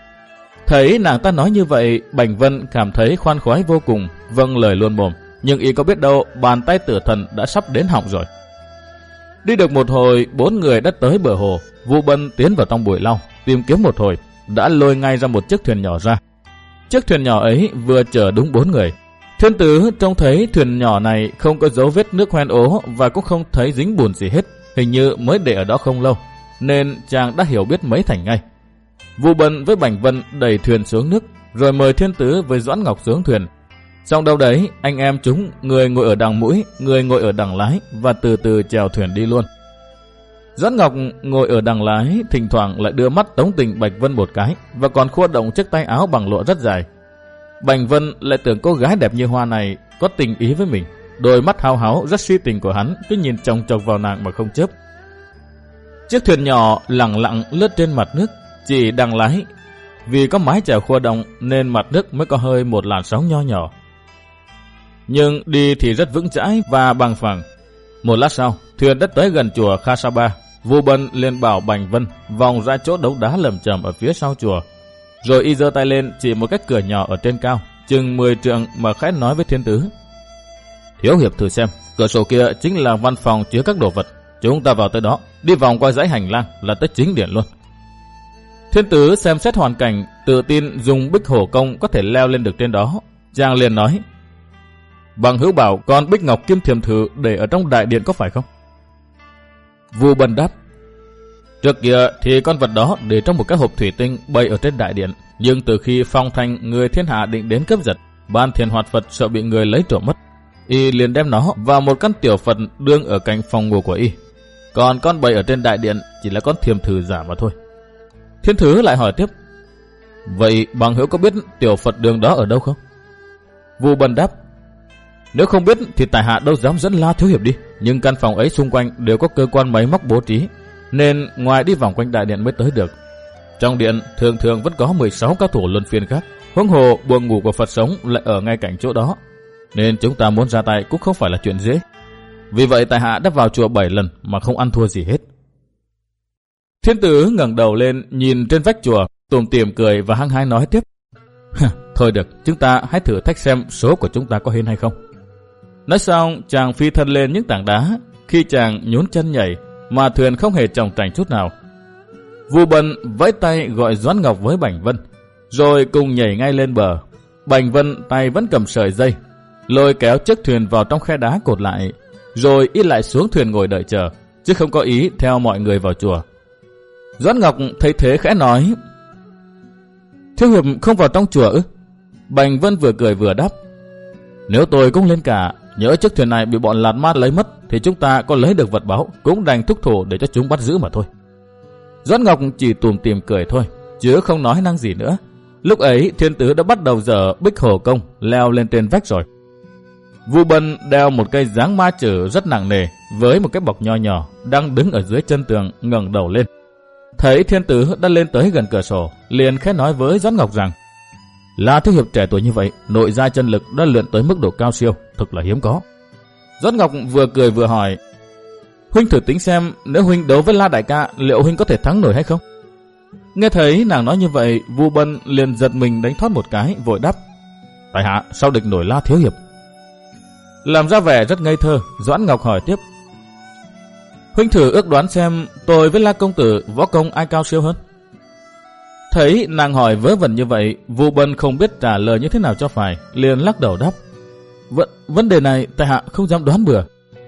Thấy nàng ta nói như vậy, Bành Vân cảm thấy khoan khoái vô cùng, vâng lời luôn mồm. Nhưng y có biết đâu, bàn tay tử thần đã sắp đến họng rồi. Đi được một hồi, bốn người đã tới bờ hồ. Vu Bân tiến vào trong bụi lau, tìm kiếm một hồi, đã lôi ngay ra một chiếc thuyền nhỏ ra. Chiếc thuyền nhỏ ấy vừa chở đúng bốn người. Thiên tử trông thấy thuyền nhỏ này không có dấu vết nước hoen ố và cũng không thấy dính bùn gì hết, hình như mới để ở đó không lâu, nên chàng đã hiểu biết mấy thành ngay. Vu Bân với Bành Vân đẩy thuyền xuống nước, rồi mời Thiên tử với Doãn Ngọc xuống thuyền. Xong đâu đấy, anh em chúng, người ngồi ở đằng mũi, người ngồi ở đằng lái và từ từ chèo thuyền đi luôn. Doãn Ngọc ngồi ở đằng lái, thỉnh thoảng lại đưa mắt tống tình Bạch Vân một cái và còn khua động chiếc tay áo bằng lụa rất dài. Bành Vân lại tưởng cô gái đẹp như hoa này có tình ý với mình, đôi mắt hao háo rất si tình của hắn cứ nhìn chòng chọc vào nàng mà không chớp. Chiếc thuyền nhỏ lặng lặng lướt trên mặt nước, chỉ đằng lái vì có mái chèo khua động nên mặt nước mới có hơi một làn sóng nho nhỏ. Nhưng đi thì rất vững chãi và bằng phẳng. Một lát sau, thuyền đã tới gần chùa Kha Sa Ba. Vu Bân liền bảo Bành Vân vòng ra chỗ đống đá lởm chởm ở phía sau chùa. Rồi y giơ tay lên chỉ một cái cửa nhỏ ở trên cao, chừng mười trượng mà khẽ nói với Thiên tử: thiếu hiệp thử xem, cửa sổ kia chính là văn phòng chứa các đồ vật. Chúng ta vào tới đó, đi vòng qua dãy hành lang là tới chính điện luôn. Thiên tử xem xét hoàn cảnh, tự tin dùng bích hổ công có thể leo lên được trên đó. Chàng liền nói: bằng hữu bảo con bích ngọc kim thiềm thử để ở trong đại điện có phải không? Vu Bân đáp: trước kia thì con vật đó để trong một cái hộp thủy tinh bày ở trên đại điện, nhưng từ khi Phong Thanh người thiên hạ định đến cướp giật, Ban Thiền Hoạt Phật sợ bị người lấy trộm mất, y liền đem nó vào một căn tiểu Phật đương ở cạnh phòng ngủ của y. Còn con bày ở trên đại điện chỉ là con thiềm thử giả mà thôi. Thiên tử lại hỏi tiếp: Vậy bằng hữu có biết tiểu Phật đường đó ở đâu không? Vu Bân đáp: Nếu không biết thì tại hạ đâu dám dẫn La thiếu hiệp đi, nhưng căn phòng ấy xung quanh đều có cơ quan máy móc bố trí, nên ngoài đi vòng quanh đại điện mới tới được. Trong điện thường thường vẫn có mười sáu cao thủ luân phiên khác, huống hồ buồng ngủ của Phật sống lại ở ngay cạnh chỗ đó, nên chúng ta muốn ra tay cũng không phải là chuyện dễ. Vì vậy tại hạ đã vào chùa bảy lần mà không ăn thua gì hết. Thiên tử ngẩng đầu lên nhìn trên vách chùa, tủm tỉm cười và hăng hái nói tiếp: Thôi được, chúng ta hãy thử thách xem số của chúng ta có hên hay không. Nói xong chàng phi thân lên những tảng đá. Khi chàng nhún chân nhảy mà thuyền không hề chòng trành chút nào. Vu Bân vẫy tay gọi Doãn Ngọc với Bành Vân, rồi cùng nhảy ngay lên bờ. Bành Vân tay vẫn cầm sợi dây, lôi kéo chiếc thuyền vào trong khe đá cột lại, rồi y lại xuống thuyền ngồi đợi chờ, chứ không có ý theo mọi người vào chùa. Doãn Ngọc thấy thế khẽ nói: Thiếu hiệp không vào trong chùa ư? Bành Vân vừa cười vừa đáp: Nếu tôi cũng lên cả, nhỡ chiếc thuyền này bị bọn Lạt Ma lấy mất, thì chúng ta có lấy được vật báu cũng đành thúc thủ để cho chúng bắt giữ mà thôi. Doãn Ngọc chỉ tủm tỉm cười thôi, chứ không nói năng gì nữa. Lúc ấy thiên tử đã bắt đầu dở bích hồ công, leo lên trên vách rồi. Vu Bân đeo một cây giáng ma chử rất nặng nề với một cái bọc nho nhỏ đang đứng ở dưới chân tường, ngẩng đầu lên. Thấy thiên tử đã lên tới gần cửa sổ, liền khẽ nói với Doãn Ngọc rằng: La thiếu hiệp trẻ tuổi như vậy, nội gia chân lực đã luyện tới mức độ cao siêu, thực là hiếm có. Doãn Ngọc vừa cười vừa hỏi: Huynh thử tính xem, nếu huynh đấu với La đại ca, liệu huynh có thể thắng nổi hay không? Nghe thấy nàng nói như vậy, Vu Bân liền giật mình đánh thoát một cái, vội đáp: Tại hạ sao địch nổi La thiếu hiệp? Làm ra vẻ rất ngây thơ, Doãn Ngọc hỏi tiếp: Huynh thử ước đoán xem, tôi với La công tử võ công ai cao siêu hơn? Thấy nàng hỏi vớ vẩn như vậy, Vu Bân không biết trả lời như thế nào cho phải, liền lắc đầu đáp: V- vấn đề này tại hạ không dám đoán bừa.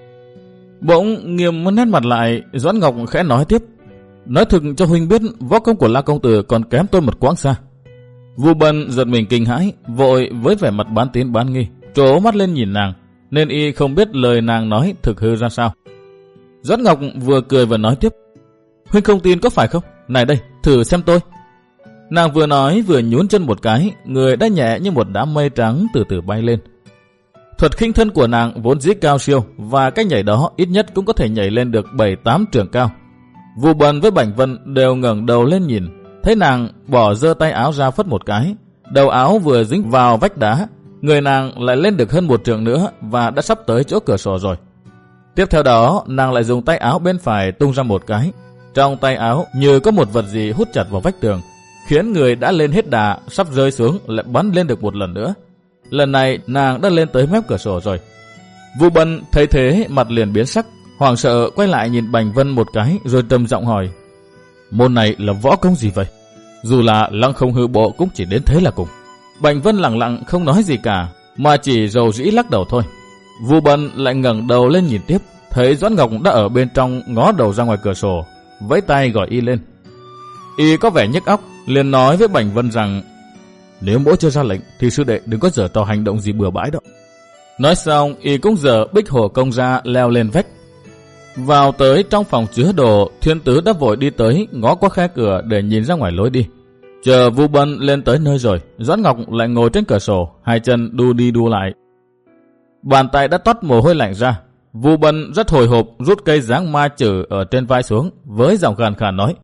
Bỗng nghiêm nét mặt lại, Doãn Ngọc khẽ nói tiếp: Nói thực cho huynh biết, võ công của La công tử còn kém tôi một quãng xa. Vu Bân giật mình kinh hãi, vội với vẻ mặt bán tín bán nghi trố mắt lên nhìn nàng, nên y không biết lời nàng nói thực hư ra sao. Doãn Ngọc vừa cười vừa nói tiếp: Huynh không tin có phải không? Này đây, thử xem tôi. Nàng vừa nói vừa nhún chân một cái, người đã nhẹ như một đám mây trắng từ từ bay lên. Thuật khinh thân của nàng vốn dĩ cao siêu, và cách nhảy đó ít nhất cũng có thể nhảy lên được bảy tám trượng cao. Vu Bân với Bành Vân đều ngẩng đầu lên nhìn, thấy nàng bỏ giơ tay áo ra phất một cái, đầu áo vừa dính vào vách đá, người nàng lại lên được hơn một trượng nữa và đã sắp tới chỗ cửa sổ rồi. Tiếp theo đó, nàng lại dùng tay áo bên phải tung ra một cái, trong tay áo như có một vật gì hút chặt vào vách tường, khiến người đã lên hết đà sắp rơi xuống lại bắn lên được một lần nữa. Lần này nàng đã lên tới mép cửa sổ rồi. Vu Bân thấy thế mặt liền biến sắc, hoảng sợ quay lại nhìn Bành Vân một cái rồi trầm giọng hỏi: Môn này là võ công gì vậy? Dù là lăng không hư bộ cũng chỉ đến thế là cùng. Bành Vân lặng lặng không nói gì cả, mà chỉ rầu rĩ lắc đầu thôi. Vu Bân lại ngẩng đầu lên nhìn tiếp, thấy Doãn Ngọc đã ở bên trong ngó đầu ra ngoài cửa sổ, vẫy tay gọi y lên. Y có vẻ nhức óc, liền nói với Bành Vân rằng: Nếu mỗi chưa ra lệnh thì sư đệ đừng có giở trò hành động gì bừa bãi đó. Nói xong, y cũng giở bích hổ công ra leo lên vách. Vào tới trong phòng chứa đồ, thiên tử đã vội đi tới ngó qua khe cửa để nhìn ra ngoài lối đi. Chờ Vu Bân lên tới nơi rồi, Doãn Ngọc lại ngồi trên cửa sổ, hai chân đu đi đu lại. Bàn tay đã toát mồ hôi lạnh ra. Vu Bân rất hồi hộp rút cây giáng ma chử ở trên vai xuống, với giọng khàn khàn nói: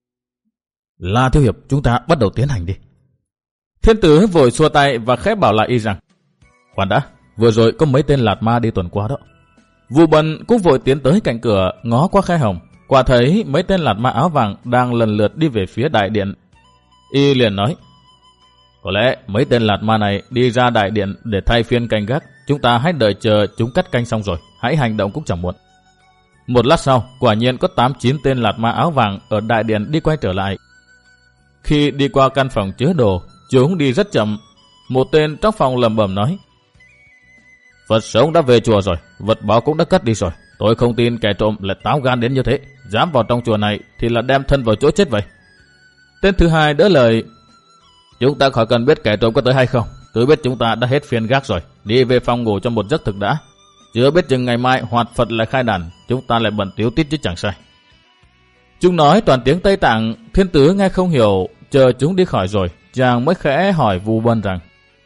La thiếu hiệp, chúng ta bắt đầu tiến hành đi. Thiên tử vội xua tay và khẽ bảo lại y rằng: Khoan đã, vừa rồi có mấy tên Lạt Ma đi tuần qua đó. Vu Bân cũng vội tiến tới cạnh cửa, ngó qua khe hồng, quả thấy mấy tên Lạt Ma áo vàng đang lần lượt đi về phía đại điện. Y liền nói: Có lẽ mấy tên Lạt Ma này đi ra đại điện để thay phiên canh gác, chúng ta hãy đợi chờ chúng cắt canh xong rồi, hãy hành động cũng chẳng muộn. Một lát sau, quả nhiên có tám chín tên Lạt Ma áo vàng ở đại điện đi quay trở lại. Khi đi qua căn phòng chứa đồ, chúng đi rất chậm. Một tên trong phòng lẩm bẩm nói: Phật sống đã về chùa rồi, vật báo cũng đã cất đi rồi. Tôi không tin kẻ trộm lại táo gan đến như thế, dám vào trong chùa này thì là đem thân vào chỗ chết vậy. Tên thứ hai đỡ lời: Chúng ta khỏi cần biết kẻ trộm có tới hay không, cứ biết chúng ta đã hết phiên gác rồi, đi về phòng ngủ cho một giấc thực đã. Chưa biết chừng ngày mai Hoạt Phật lại khai đàn, chúng ta lại bận tiếu tít chứ chẳng sai. Chúng nói toàn tiếng Tây Tạng, thiên tử nghe không hiểu, chờ chúng đi khỏi rồi, chàng mới khẽ hỏi Vu Bân rằng: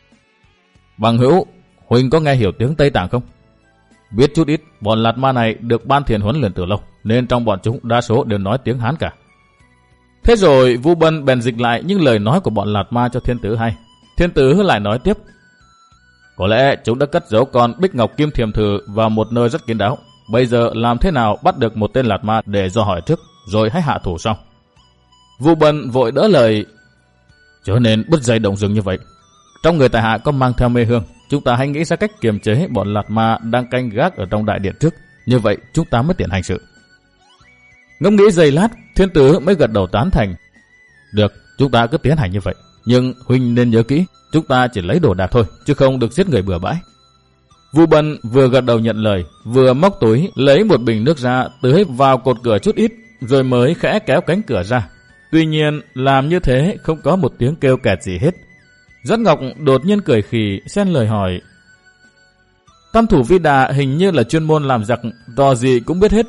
Bằng hữu, huynh có nghe hiểu tiếng Tây Tạng không? Biết chút ít, bọn Lạt Ma này được Ban Thiền huấn luyện từ lâu, nên trong bọn chúng đa số đều nói tiếng Hán cả. Thế rồi Vu Bân bèn dịch lại những lời nói của bọn Lạt Ma cho Thiên Tử hay. Thiên Tử lại nói tiếp: Có lẽ chúng đã cất giấu con Bích Ngọc Kim Thiềm Thử vào một nơi rất kín đáo. Bây giờ làm thế nào bắt được một tên Lạt Ma để dò hỏi trước, rồi hãy hạ thủ sau. Vu Bân vội đỡ lời: Chớ nên bứt dây động rừng như vậy. Trong người tại hạ có mang theo mê hương, chúng ta hãy nghĩ ra cách kiềm chế bọn Lạt Ma đang canh gác ở trong đại điện trước. Như vậy chúng ta mới tiện hành sự. Ngẫm nghĩ giây lát, Thiên Tử mới gật đầu tán thành: Được, chúng ta cứ tiến hành như vậy. Nhưng huynh nên nhớ kỹ, chúng ta chỉ lấy đồ đạc thôi, chứ không được giết người bừa bãi. Vu Bân vừa gật đầu nhận lời, vừa móc túi lấy một bình nước ra tưới vào cột cửa chút ít, rồi mới khẽ kéo cánh cửa ra. Tuy nhiên làm như thế không có một tiếng kêu kẹt gì hết. Doãn Ngọc đột nhiên cười khì xen lời hỏi: Tam thủ Vi Đà hình như là chuyên môn làm giặc, dò gì cũng biết hết.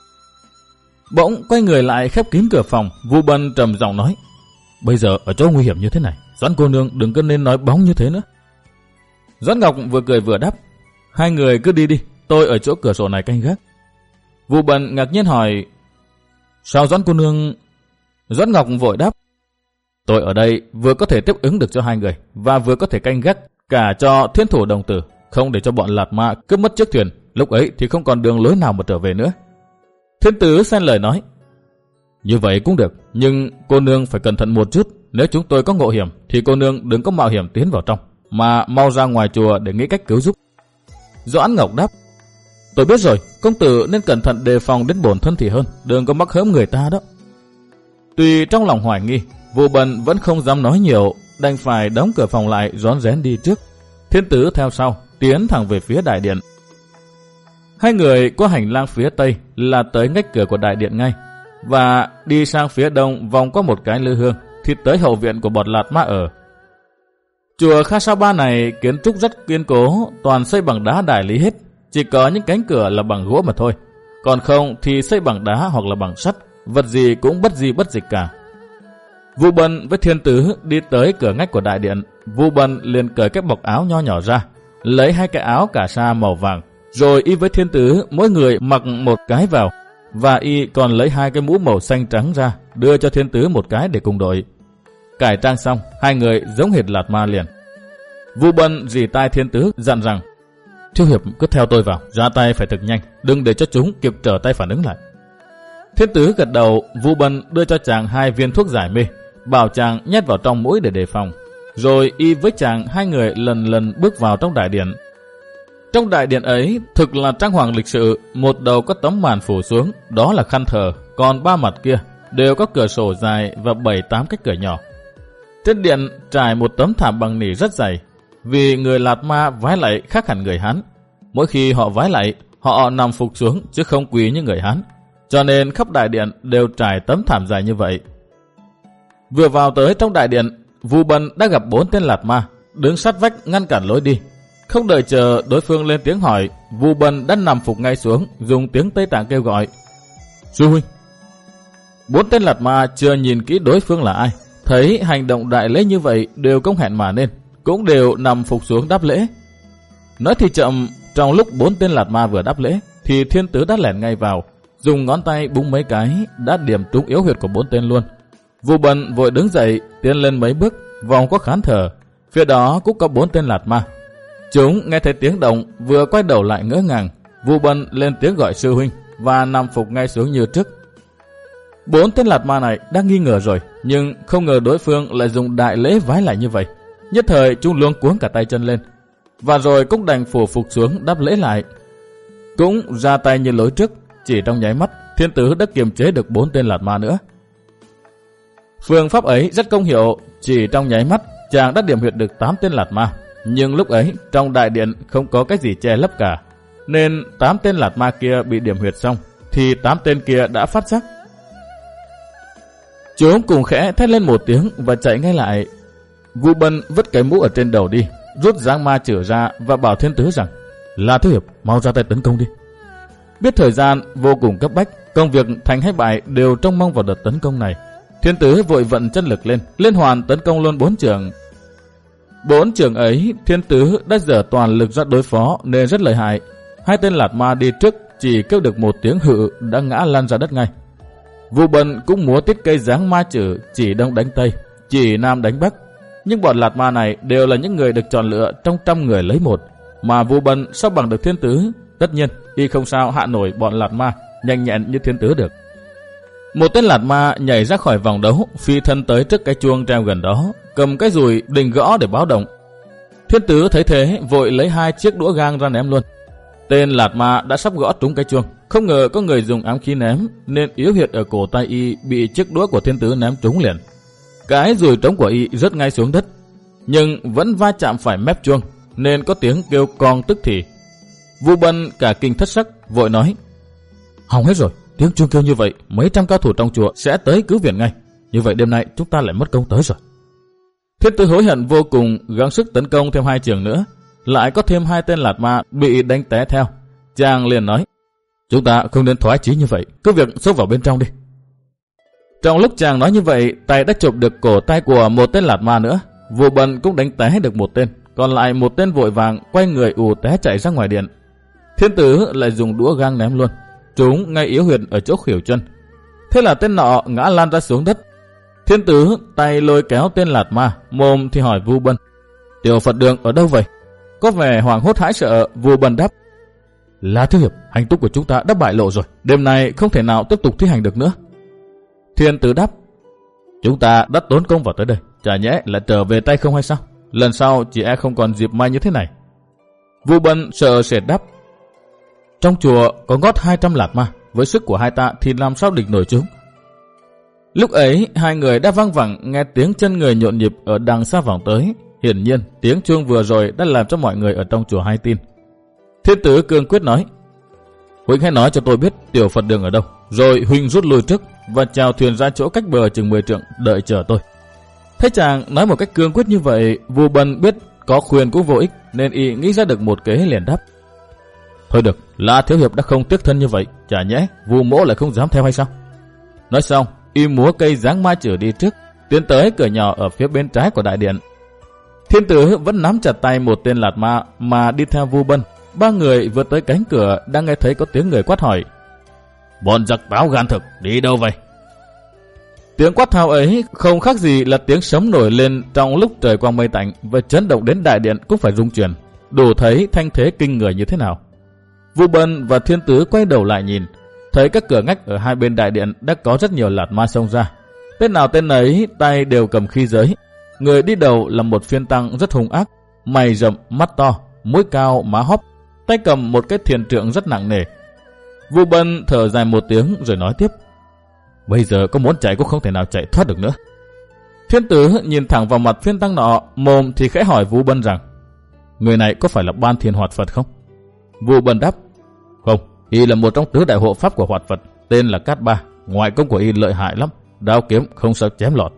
Bỗng quay người lại khép kín cửa phòng, Vu Bân trầm giọng nói: Bây giờ ở chỗ nguy hiểm như thế này, Doãn cô nương đừng có nên nói bóng như thế nữa. Doãn Ngọc vừa cười vừa đáp: Hai người cứ đi đi, tôi ở chỗ cửa sổ này canh gác. Vu Bân ngạc nhiên hỏi: Sao Doãn cô nương? Doãn Ngọc vội đáp: Tôi ở đây vừa có thể tiếp ứng được cho hai người, và vừa có thể canh gác cả cho Thiên Thủ đồng tử, không để cho bọn Lạt Ma cướp mất chiếc thuyền. Lúc ấy thì không còn đường lối nào mà trở về nữa. Thiên Tử xen lời nói: Như vậy cũng được, nhưng cô nương phải cẩn thận một chút. Nếu chúng tôi có ngộ hiểm thì cô nương đừng có mạo hiểm tiến vào trong, mà mau ra ngoài chùa để nghĩ cách cứu giúp. Doãn Ngọc đáp: Tôi biết rồi, công tử nên cẩn thận đề phòng đến bổn thân thì hơn, đừng có mắc hớm người ta đó. Tuy trong lòng hoài nghi, Vu Bân vẫn không dám nói nhiều, đành phải đóng cửa phòng lại rón rén đi trước. Thiên Tử theo sau, tiến thẳng về phía đại điện. Hai người qua hành lang phía tây là tới ngách cửa của đại điện ngay, và đi sang phía đông vòng qua một cái lư hương thì tới hậu viện của bọn Lạt Ma ở. Chùa Kha Sa Ba này kiến trúc rất kiên cố, toàn xây bằng đá đại lý hết, chỉ có những cánh cửa là bằng gỗ mà thôi. Còn không thì xây bằng đá hoặc là bằng sắt, vật gì cũng bất di bất dịch cả. Vu Bân với Thiên Tử đi tới cửa ngách của đại điện. Vu Bân liền cởi cái bọc áo nho nhỏ ra, lấy hai cái áo cà sa màu vàng, rồi y với Thiên Tử mỗi người mặc một cái vào, và y còn lấy hai cái mũ màu xanh trắng ra, đưa cho Thiên Tử một cái để cùng đội. Cải trang xong, hai người giống hệt Lạt Ma liền. Vu Bân rì tai Thiên Tử dặn rằng: Thiếu hiệp cứ theo tôi vào, ra tay phải thật nhanh, đừng để cho chúng kịp trở tay phản ứng lại. Thiên Tử gật đầu. Vu Bân đưa cho chàng hai viên thuốc giải mê, bảo chàng nhét vào trong mũi để đề phòng. Rồi y với chàng hai người lần lần bước vào trong đại điện. Trong đại điện ấy thực là trang hoàng lịch sự, một đầu có tấm màn phủ xuống, đó là khăn thờ, còn ba mặt kia đều có cửa sổ dài và bảy tám cái cửa nhỏ. Trên điện trải một tấm thảm bằng nỉ rất dày, vì người Lạt Ma vái lạy khác hẳn người Hán. Mỗi khi họ vái lạy, họ nằm phục xuống chứ không quỳ như người Hán, cho nên khắp đại điện đều trải tấm thảm dài như vậy. Vừa vào tới trong đại điện, Vu Bân đã gặp bốn tên Lạt Ma đứng sát vách ngăn cản lối đi. Không đợi chờ đối phương lên tiếng hỏi, Vu Bân đã nằm phục ngay xuống, dùng tiếng Tây Tạng kêu gọi: Sư huynh. Bốn tên Lạt Ma chưa nhìn kỹ đối phương là ai, thấy hành động đại lễ như vậy đều công hẹn mà nên, cũng đều nằm phục xuống đáp lễ. Nói thì chậm, trong lúc bốn tên Lạt Ma vừa đáp lễ thì Thiên Tử đã lẻn ngay vào, dùng ngón tay búng mấy cái đã điểm trúng yếu huyệt của bốn tên luôn. Vu Bân vội đứng dậy tiến lên mấy bước, vòng qua khán thờ, phía đó cũng có bốn tên Lạt Ma. Chúng nghe thấy tiếng động, vừa quay đầu lại ngỡ ngàng. Vu Bân lên tiếng gọi sư huynh và nằm phục ngay xuống như trước. Bốn tên Lạt Ma này đã nghi ngờ rồi, nhưng không ngờ đối phương lại dùng đại lễ vái lại như vậy. Nhất thời chúng luống cuống cả tay chân lên, và rồi cũng đành phủ phục xuống đáp lễ lại. Cũng ra tay như lối trước, chỉ trong nháy mắt Thiên Tử đã kiềm chế được bốn tên Lạt Ma nữa. Phương pháp ấy rất công hiệu, chỉ trong nháy mắt chàng đã điểm huyệt được tám tên Lạt Ma. Nhưng lúc ấy trong đại điện không có cái gì che lấp cả, nên tám tên Lạt Ma kia bị điểm huyệt xong thì tám tên kia đã phát giác. Chúng cùng khẽ thét lên một tiếng và chạy ngay lại. Vu Bân vứt cái mũ ở trên đầu đi, rút giáng ma chửa ra và bảo Thiên Tử rằng: Là thiếu hiệp, mau ra tay tấn công đi. Biết thời gian vô cùng cấp bách, công việc thành hay bại đều trông mong vào đợt tấn công này. Thiên Tứ vội vận chân lực lên, liên hoàn tấn công luôn bốn trường. Bốn trường ấy, Thiên Tứ đã dở toàn lực ra đối phó nên rất lợi hại. Hai tên Lạt Ma đi trước chỉ kêu được một tiếng hự đã ngã lăn ra đất ngay. Vu Bân cũng múa tiết cây giáng ma chử, chỉ đông đánh tây, chỉ nam đánh bắc. Nhưng bọn Lạt Ma này đều là những người được chọn lựa trong trăm người lấy một, mà Vu Bân sao bằng được Thiên Tứ? Tất nhiên, y không sao hạ nổi bọn Lạt Ma nhanh nhẹn như Thiên Tứ được. Một tên Lạt Ma nhảy ra khỏi vòng đấu, phi thân tới trước cái chuông treo gần đó, cầm cái dùi định gõ để báo động. Thiên Tứ thấy thế, vội lấy hai chiếc đũa gang ra ném luôn. Tên Lạt Ma đã sắp gõ trúng cái chuông, không ngờ có người dùng ám khí ném, nên yếu huyệt ở cổ tay y bị chiếc đũa của Thiên Tứ ném trúng liền. Cái dùi trống của y rớt ngay xuống đất, nhưng vẫn va chạm phải mép chuông, nên có tiếng kêu con tức thì. Vu Bân cả kinh thất sắc, vội nói: hỏng hết rồi, tiếng chuông kêu như vậy, mấy trăm cao thủ trong chùa sẽ tới cứu viện ngay. Như vậy đêm nay chúng ta lại mất công tới rồi. Thiên Tứ hối hận vô cùng, gắng sức tấn công thêm hai trường nữa. Lại có thêm hai tên Lạt Ma bị đánh té theo. Chàng liền nói: chúng ta không nên thoái chí như vậy, cứ việc xốc vào bên trong đi. Trong lúc chàng nói như vậy, tay đã chụp được cổ tay của một tên Lạt Ma nữa. Vu Bân cũng đánh té được một tên, còn lại một tên vội vàng quay người ù té chạy ra ngoài điện. Thiên Tứ lại dùng đũa gang ném luôn, trúng ngay yếu huyệt ở chỗ khuỷu chân. Thế là tên nọ ngã lăn ra xuống đất. Thiên Tứ tay lôi kéo tên Lạt Ma, mồm thì hỏi Vu Bân: Tiểu Phật Đường ở đâu vậy? Có vẻ hoảng hốt hãi sợ. Vu Bân đáp: là thiếu hiệp, hành tung của chúng ta đã bại lộ rồi, đêm nay không thể nào tiếp tục thi hành được nữa. Thiên Tứ đáp: chúng ta đã tốn công vào tới đây, chả nhẽ lại trở về tay không hay sao? Lần sau chị e không còn dịp may như thế này. Vu Bân sợ sệt đáp: trong chùa có ngót hai trăm Lạt Ma, với sức của hai ta thì làm sao địch nổi chúng? Lúc ấy hai người đã văng vẳng nghe tiếng chân người nhộn nhịp ở đằng xa vọng tới. Hiển nhiên tiếng chuông vừa rồi đã làm cho mọi người ở trong chùa hay tin. Thiên Tứ cương quyết nói: huynh hãy nói cho tôi biết Tiểu Phật Đường ở đâu, rồi huynh rút lui trước và chèo thuyền ra chỗ cách bờ chừng mười trượng đợi chờ tôi. Thấy chàng nói một cách cương quyết như vậy, Vu Bân biết có khuyên cũng vô ích, nên y nghĩ ra được một kế liền đáp: thôi được, La thiếu hiệp đã không tiếc thân như vậy, chả nhẽ Vu mỗ lại không dám theo hay sao? Nói xong, y múa cây giáng ma chử đi trước, tiến tới cửa nhỏ ở phía bên trái của đại điện. Thiên Tứ vẫn nắm chặt tay một tên Lạt Ma mà đi theo Vu Bân. Ba người vừa tới cánh cửa, đang nghe thấy có tiếng người quát hỏi: bọn giặc táo gan thực, đi đâu vậy? Tiếng quát tháo ấy không khác gì là tiếng sấm nổi lên trong lúc trời quang mây tạnh, và chấn động đến đại điện cũng phải rung chuyển, đủ thấy thanh thế kinh người như thế nào. Vu Bân và Thiên Tứ quay đầu lại nhìn, thấy các cửa ngách ở hai bên đại điện đã có rất nhiều Lạt Ma xông ra. Tên nào tên ấy tay đều cầm khí giới. Người đi đầu là một phiên tăng rất hung ác, mày rậm, mắt to, mũi cao, má hóp, tay cầm một cái thiền trượng rất nặng nề. Vu Bân thở dài một tiếng rồi nói tiếp: bây giờ có muốn chạy cũng không thể nào chạy thoát được nữa. Thiên Tứ nhìn thẳng vào mặt phiên tăng nọ, mồm thì khẽ hỏi Vu Bân rằng: người này có phải là Ban Thiên Hoạt Phật không? Vu Bân đáp: không, y là một trong tứ đại hộ pháp của Hoạt Phật, tên là Cát Ba. Ngoại công của y lợi hại lắm, đao kiếm không sao chém lọt.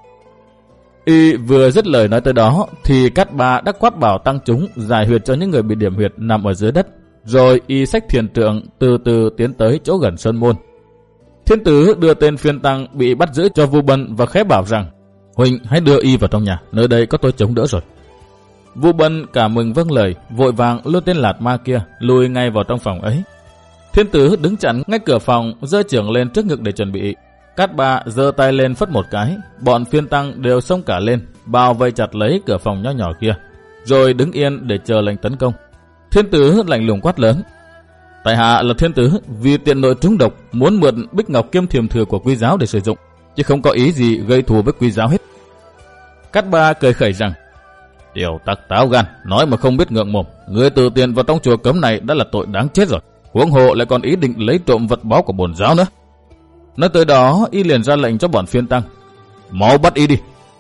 Y vừa dứt lời nói tới đó thì Cát Ba đã quát bảo tăng chúng giải huyệt cho những người bị điểm huyệt nằm ở dưới đất, rồi y xách thiền trượng từ từ tiến tới chỗ gần sơn môn. Thiên Tứ đưa tên phiên tăng bị bắt giữ cho Vu Bân và khẽ bảo rằng: huynh hãy đưa y vào trong nhà, nơi đây có tôi chống đỡ rồi. Vu Bân cả mừng vâng lời, vội vàng lôi tên Lạt Ma kia lùi ngay vào trong phòng ấy. Thiên Tứ đứng chắn ngay cửa phòng, giơ chưởng lên trước ngực để chuẩn bị. Cát Ba giơ tay lên phất một cái, bọn phiên tăng đều xông cả lên, bao vây chặt lấy cửa phòng nho nhỏ kia, rồi đứng yên để chờ lệnh tấn công. Thiên Tứ lạnh lùng quát lớn: tại hạ là Thiên Tứ, vì tiện nội trúng độc muốn mượn Bích Ngọc Kiêm Thiềm Thừa của Quý Giáo để sử dụng, chứ không có ý gì gây thù với Quý Giáo hết. Cát Ba cười khẩy rằng: tiểu tặc táo gan, nói mà không biết ngượng mồm, người tự tiện vào trong chùa cấm này đã là tội đáng chết rồi, huống hộ lại còn ý định lấy trộm vật báu của bổn giáo nữa. Nói tới đó, y liền ra lệnh cho bọn phiên tăng: mau bắt y đi.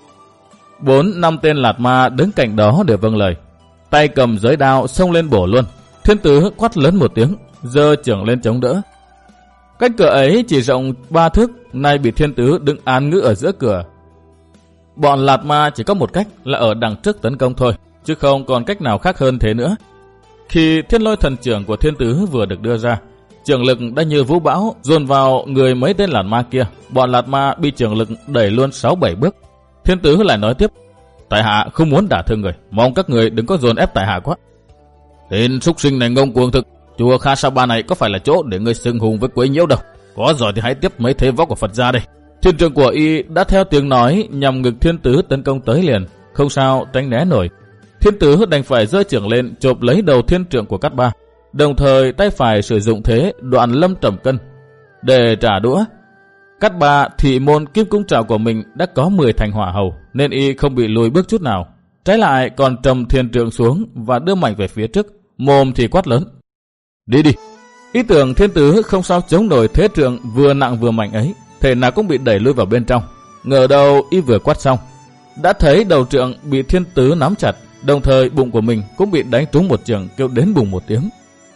Bốn năm tên Lạt Ma đứng cạnh đó để vâng lời, tay cầm giới đao xông lên bổ luôn. Thiên Tứ quát lớn một tiếng, giơ chưởng lên chống đỡ. Cánh cửa ấy chỉ rộng ba thước, nay bị Thiên Tứ đứng án ngữ ở giữa cửa. Bọn Lạt Ma chỉ có một cách là ở đằng trước tấn công thôi, chứ không còn cách nào khác hơn thế nữa. Khi Thiên Lôi Thần Chưởng của Thiên Tứ vừa được đưa ra, Trường lực đã như vũ bão dồn vào người mấy tên lạt ma kia. Bọn lạt ma bị trường lực đẩy luôn sáu bảy bước. Thiên tử lại nói tiếp: tại hạ không muốn đả thương người, mong các người đừng có dồn ép tại hạ quá. Tên súc sinh này ngông cuồng thực, chùa Kha Sa Ba này có phải là chỗ để ngươi xưng hùng với quấy nhiễu đâu. Có giỏi thì hãy tiếp mấy thế võ của Phật ra đây. Thiên trượng của y đã theo tiếng nói nhằm ngực thiên tử tấn công tới liền, không sao tránh né nổi. Thiên tử đành phải giơ chưởng lên chộp lấy đầu thiên trượng của Cát Ba, đồng thời tay phải sử dụng thế đoạn lâm trầm cân để trả đũa. Cát Ba thị môn kim cung trảo của mình đã có mười thành hỏa hầu, nên y không bị lùi bước chút nào. Trái lại còn trầm thiên trượng xuống và đưa mạnh về phía trước, mồm thì quát lớn: đi đi! Ý tưởng thiên tử không sao chống nổi thế trượng vừa nặng vừa mạnh ấy, thể nào cũng bị đẩy lui vào bên trong. Ngờ đâu y vừa quát xong, đã thấy đầu trượng bị thiên tử nắm chặt, đồng thời bụng của mình cũng bị đánh trúng một chưởng kêu đến bùng một tiếng.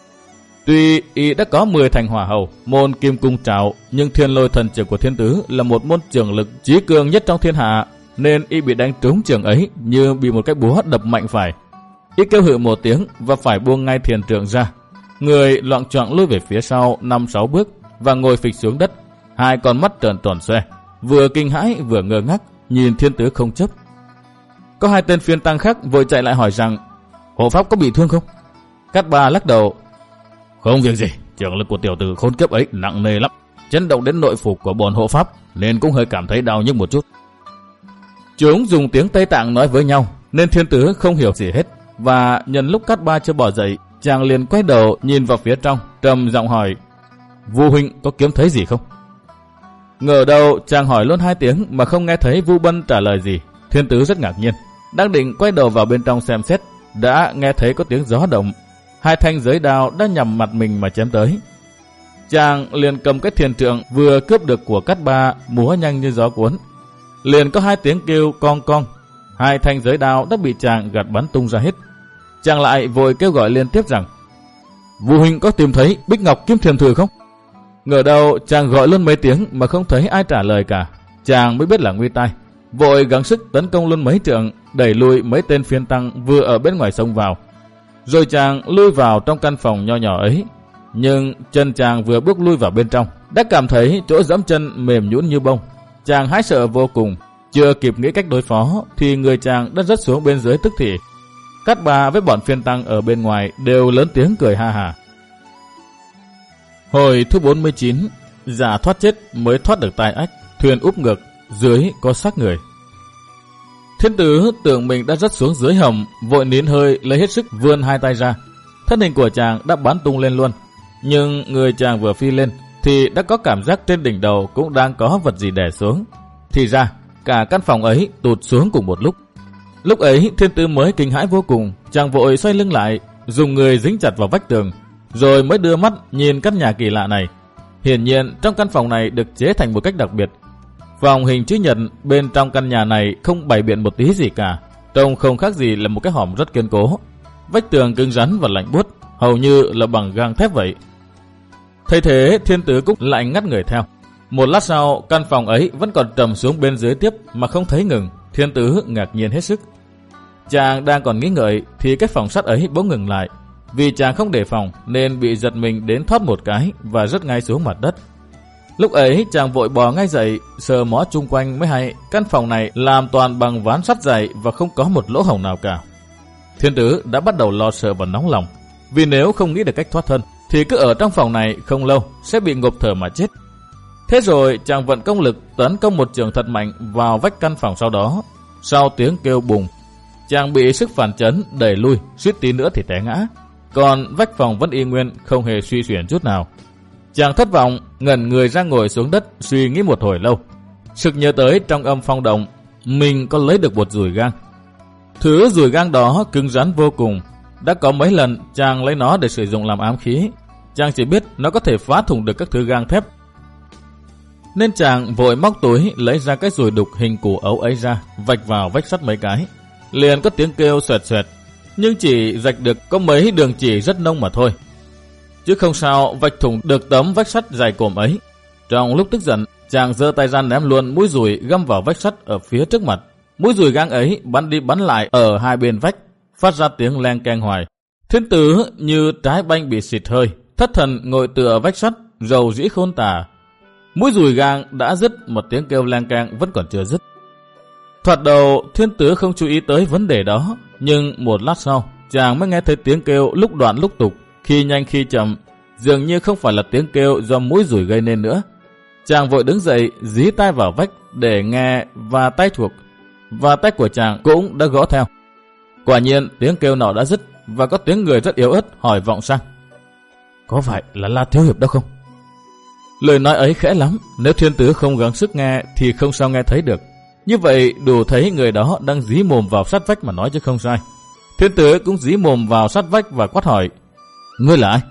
Tuy y đã có mười thành hỏa hầu, môn kim cung trảo, nhưng thiên lôi thần trưởng của thiên tử là một môn trường lực chí cường nhất trong thiên hạ, nên y bị đánh trúng trường ấy như bị một cái búa đập mạnh phải. Y kêu hự một tiếng và phải buông ngay thiền trượng ra. Người loạng choạng lui về phía sau năm sáu bước và ngồi phịch xuống đất, hai con mắt trợn tròn xoe, vừa kinh hãi vừa ngơ ngác nhìn thiên tử không chấp. Có hai tên phiên tăng khác vội chạy lại hỏi rằng: hộ pháp có bị thương không? Cát Ba lắc đầu: không việc gì, trường lực của tiểu tử khốn kiếp ấy nặng nề lắm, chấn động đến nội phục của bọn hộ pháp nên cũng hơi cảm thấy đau nhức một chút. Chúng dùng tiếng Tây Tạng nói với nhau nên thiên tử không hiểu gì hết, và nhân lúc Cát Ba chưa bỏ dậy, chàng liền quay đầu nhìn vào phía trong, trầm giọng hỏi: Vu huynh có kiếm thấy gì không? Ngờ đâu chàng hỏi luôn hai tiếng mà không nghe thấy Vu Bân trả lời gì. Thiên tử rất ngạc nhiên, đang định quay đầu vào bên trong xem xét, đã nghe thấy có tiếng gió động, hai thanh giới đao đã nhằm mặt mình mà chém tới. Chàng liền cầm cái thiền trượng vừa cướp được của Cát Ba múa nhanh như gió cuốn. Liền có hai tiếng kêu cong cong, hai thanh giới đao đã bị chàng gạt bắn tung ra hết. Chàng lại vội kêu gọi liên tiếp rằng: Vu huynh có tìm thấy Bích Ngọc Kim Thiềm Thử không? Ngờ đâu chàng gọi luôn mấy tiếng mà không thấy ai trả lời cả. Chàng mới biết là nguy tai, vội gắng sức tấn công luôn mấy trượng, đẩy lùi mấy tên phiên tăng vừa ở bên ngoài sông vào. Rồi chàng lui vào trong căn phòng nho nhỏ ấy. Nhưng chân chàng vừa bước lui vào bên trong, đã cảm thấy chỗ dẫm chân mềm nhũn như bông. Chàng hãi sợ vô cùng, chưa kịp nghĩ cách đối phó thì người chàng đã rớt xuống bên dưới tức thì. Cát Ba với bọn phiên tăng ở bên ngoài đều lớn tiếng cười ha hả. Hồi thứ bốn mươi chín, giả thoát chết mới thoát được tai ách, thuyền úp ngược, dưới có xác người. Thiên tử tưởng mình đã rớt xuống dưới hầm, vội nín hơi lấy hết sức vươn hai tay ra. Thân hình của chàng đã bắn tung lên luôn, nhưng người chàng vừa phi lên thì đã có cảm giác trên đỉnh đầu cũng đang có vật gì đè xuống. Thì ra cả căn phòng ấy tụt xuống cùng một lúc. Lúc ấy thiên tử mới kinh hãi vô cùng, chàng vội xoay lưng lại, dùng người dính chặt vào vách tường, rồi mới đưa mắt nhìn căn nhà kỳ lạ này. Hiển nhiên trong căn phòng này được chế thành một cách đặc biệt. Phòng hình chữ nhật bên trong căn nhà này không bày biện một tí gì cả, trông không khác gì là một cái hòm rất kiên cố. Vách tường cứng rắn và lạnh buốt, hầu như là bằng gang thép vậy. Thấy thế thiên tử cũng lại ngắt người theo. Một lát sau căn phòng ấy vẫn còn trầm xuống bên dưới tiếp mà không thấy ngừng. Thiên tử ngạc nhiên hết sức. Chàng đang còn nghĩ ngợi thì cái phòng sắt ấy bỗng ngừng lại. Vì chàng không đề phòng nên bị giật mình đến thoát một cái và rớt ngay xuống mặt đất. Lúc ấy chàng vội bò ngay dậy, sờ mó chung quanh mới hay căn phòng này làm toàn bằng ván sắt dày và không có một lỗ hổng nào cả. Thiên tử đã bắt đầu lo sợ và nóng lòng, vì nếu không nghĩ được cách thoát thân thì cứ ở trong phòng này không lâu sẽ bị ngộp thở mà chết. Thế rồi chàng vận công lực tấn công một trường thật mạnh vào vách căn phòng sau đó. Sau tiếng kêu bùng, chàng bị sức phản chấn đẩy lui, suýt tí nữa thì té ngã. Còn vách phòng vẫn y nguyên, không hề suy chuyển chút nào. Chàng thất vọng, ngẩn người ra ngồi xuống đất, suy nghĩ một hồi lâu. Sực nhớ tới trong âm phong động, mình có lấy được một dùi gang. Thứ dùi gang đó cứng rắn vô cùng. Đã có mấy lần chàng lấy nó để sử dụng làm ám khí. Chàng chỉ biết nó có thể phá thủng được các thứ gang thép. Nên chàng vội móc túi lấy ra cái dùi đục hình củ ấu ấy ra, vạch vào vách sắt mấy cái. Liền có tiếng kêu xoẹt xoẹt, nhưng chỉ rạch được có mấy đường chỉ rất nông mà thôi, chứ không sao vạch thủng được tấm vách sắt dài cộm ấy. Trong lúc tức giận, chàng giơ tay ra ném luôn mũi dùi găm vào vách sắt ở phía trước mặt. Mũi dùi gang ấy bắn đi bắn lại ở hai bên vách, phát ra tiếng leng keng hoài. Thiên tử như trái banh bị xịt hơi, Thất thần ngồi tựa vách sắt, rầu rĩ khôn tả. Mũi dùi gang đã dứt, một tiếng kêu leng keng vẫn còn chưa dứt. Thoạt đầu Thiên Tứ không chú ý tới vấn đề đó, nhưng một lát sau chàng mới nghe thấy tiếng kêu lúc đoạn lúc tục, khi nhanh khi chậm, dường như không phải là tiếng kêu do mũi dùi gây nên nữa. Chàng vội đứng dậy, dí tai vào vách để nghe, và tay thuộc và tay của chàng cũng đã gõ theo. Quả nhiên tiếng kêu nọ đã dứt, và có tiếng người rất yếu ớt hỏi vọng sang: "Có phải là La thiếu hiệp đó không?" Lời nói ấy khẽ lắm, nếu Thiên Tứ không gắng sức nghe thì không sao nghe thấy được. Như vậy đủ thấy người đó đang dí mồm vào sát vách mà nói chứ không sai. Thiên Tứ cũng dí mồm vào sát vách và quát hỏi: "Ngươi là ai?"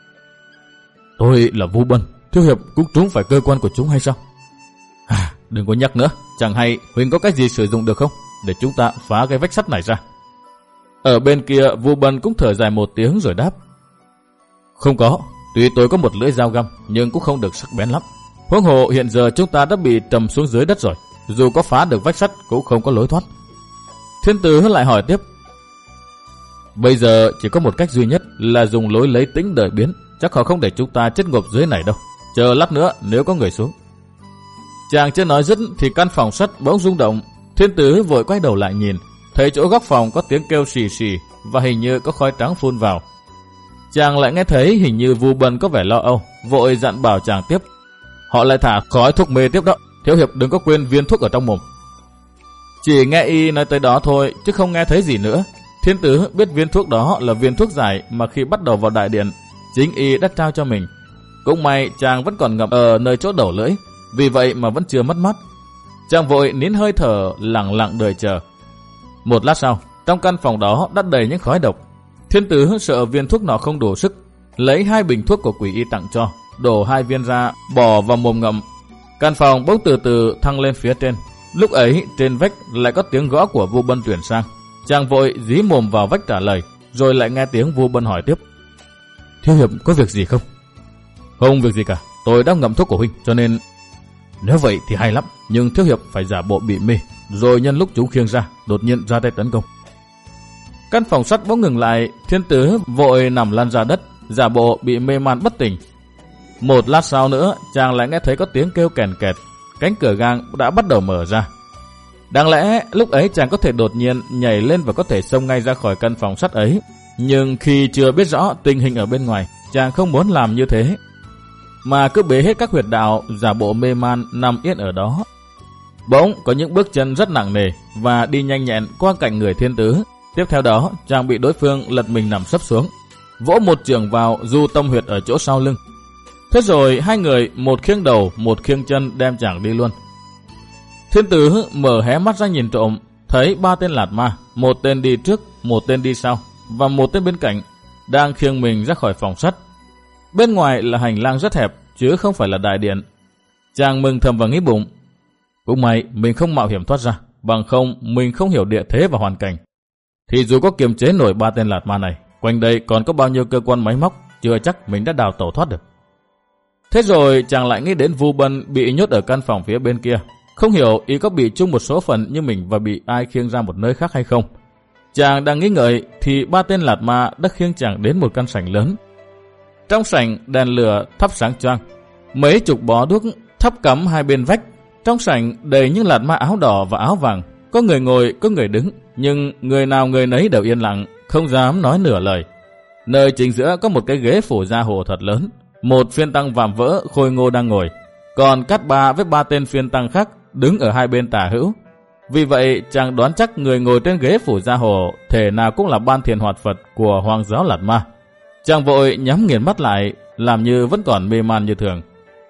"Tôi là Vu Bân, thiếu hiệp cũng trúng phải cơ quan của chúng hay sao?" À, đừng có nhắc nữa, chẳng hay huynh có cách gì sử dụng được không, để chúng ta phá cái vách sắt này ra. Ở bên kia Vu Bân cũng thở dài một tiếng rồi đáp: "Không có, tuy tôi có một lưỡi dao găm nhưng cũng không được sắc bén lắm. Huống hồ hiện giờ chúng ta đã bị trầm xuống dưới đất rồi, dù có phá được vách sắt cũng không có lối thoát." Thiên Tứ lại hỏi tiếp: "Bây giờ chỉ có một cách duy nhất là dùng lối lấy tĩnh đợi biến, chắc họ không để chúng ta chết ngộp dưới này đâu. Chờ lát nữa nếu có người xuống." Chàng chưa nói dứt thì căn phòng sắt bỗng rung động. Thiên Tứ vội quay đầu lại nhìn, thấy chỗ góc phòng có tiếng kêu xì xì và hình như có khói trắng phun vào. Chàng lại nghe thấy hình như Vu Bân có vẻ lo âu, vội dặn bảo chàng tiếp: "Họ lại thả khói thuốc mê tiếp đó, thiếu hiệp đừng có quên viên thuốc ở trong mồm." Chỉ nghe y nói tới đó thôi chứ không nghe thấy gì nữa. Thiên Tứ biết viên thuốc đó là viên thuốc giải mà khi bắt đầu vào đại điện chính y đã trao cho mình. Cũng may chàng vẫn còn ngậm ở nơi chỗ đầu lưỡi, vì vậy mà vẫn chưa mất mắt. Chàng vội nín hơi thở, lặng lặng đợi chờ. Một lát sau, trong căn phòng đó đã đầy những khói độc. Thiên Tứ sợ viên thuốc nọ không đủ sức, lấy hai bình thuốc của quỷ y tặng cho, đổ hai viên ra, bỏ vào mồm ngậm. Căn phòng bỗng từ từ thăng lên phía trên. Lúc ấy trên vách lại có tiếng gõ của Vu Bân truyền sang. Chàng vội dí mồm vào vách trả lời, rồi lại nghe tiếng Vu Bân hỏi tiếp: "Thiếu hiệp có việc gì không?" "Không việc gì cả, tôi đã ngậm thuốc của huynh, cho nên..." "Nếu vậy thì hay lắm, nhưng thiếu hiệp phải giả bộ bị mê, rồi nhân lúc chúng khiêng ra, đột nhiên ra tay tấn công." Căn phòng sắt bỗng ngừng lại. Thiên Tứ vội nằm lăn ra đất, giả bộ bị mê man bất tỉnh. Một lát sau nữa, chàng lại nghe thấy có tiếng kêu kèn kẹt, cánh cửa gang đã bắt đầu mở ra. Đáng lẽ lúc ấy chàng có thể đột nhiên nhảy lên và có thể xông ngay ra khỏi căn phòng sắt ấy, nhưng khi chưa biết rõ tình hình ở bên ngoài, chàng không muốn làm như thế, mà cứ bế hết các huyệt đạo, giả bộ mê man nằm yên ở đó. Bỗng có những bước chân rất nặng nề và đi nhanh nhẹn qua cạnh người Thiên Tứ. Tiếp theo đó, chàng bị đối phương lật mình nằm sấp xuống, vỗ một chưởng vào du tâm huyệt ở chỗ sau lưng. Thế rồi hai người một khiêng đầu, một khiêng chân đem chàng đi luôn. Thiên Tứ mở hé mắt ra nhìn trộm, thấy ba tên lạt ma, một tên đi trước, một tên đi sau và một tên bên cạnh, đang khiêng mình ra khỏi phòng sắt. Bên ngoài là hành lang rất hẹp, chứ không phải là đại điện. Chàng mừng thầm và nghĩ bụng: cũng may mình không mạo hiểm thoát ra, bằng không mình không hiểu địa thế và hoàn cảnh, thì dù có kiềm chế nổi ba tên lạt ma này, quanh đây còn có bao nhiêu cơ quan máy móc, chưa chắc mình đã đào tẩu thoát được. Thế rồi chàng lại nghĩ đến Vu Bân bị nhốt ở căn phòng phía bên kia, không hiểu y có bị chung một số phận như mình và bị ai khiêng ra một nơi khác hay không. Chàng đang nghĩ ngợi thì ba tên lạt ma đã khiêng chàng đến một căn sảnh lớn. Trong sảnh đèn lửa thắp sáng choang, mấy chục bó đuốc thắp cắm hai bên vách. Trong sảnh đầy những lạt ma áo đỏ và áo vàng, có người ngồi, có người đứng, nhưng người nào người nấy đều yên lặng, không dám nói nửa lời. Nơi chính giữa có một cái ghế phủ da hồ thật lớn, một phiên tăng vạm vỡ khôi ngô đang ngồi, còn Cát Ba với ba tên phiên tăng khác đứng ở hai bên tả hữu. Vì vậy chàng đoán chắc người ngồi trên ghế phủ da hồ thể nào cũng là Ban Thiền Hoạt Phật của Hoàng giáo Lạt Ma. Chàng vội nhắm nghiền mắt lại, làm như vẫn còn mê man như thường.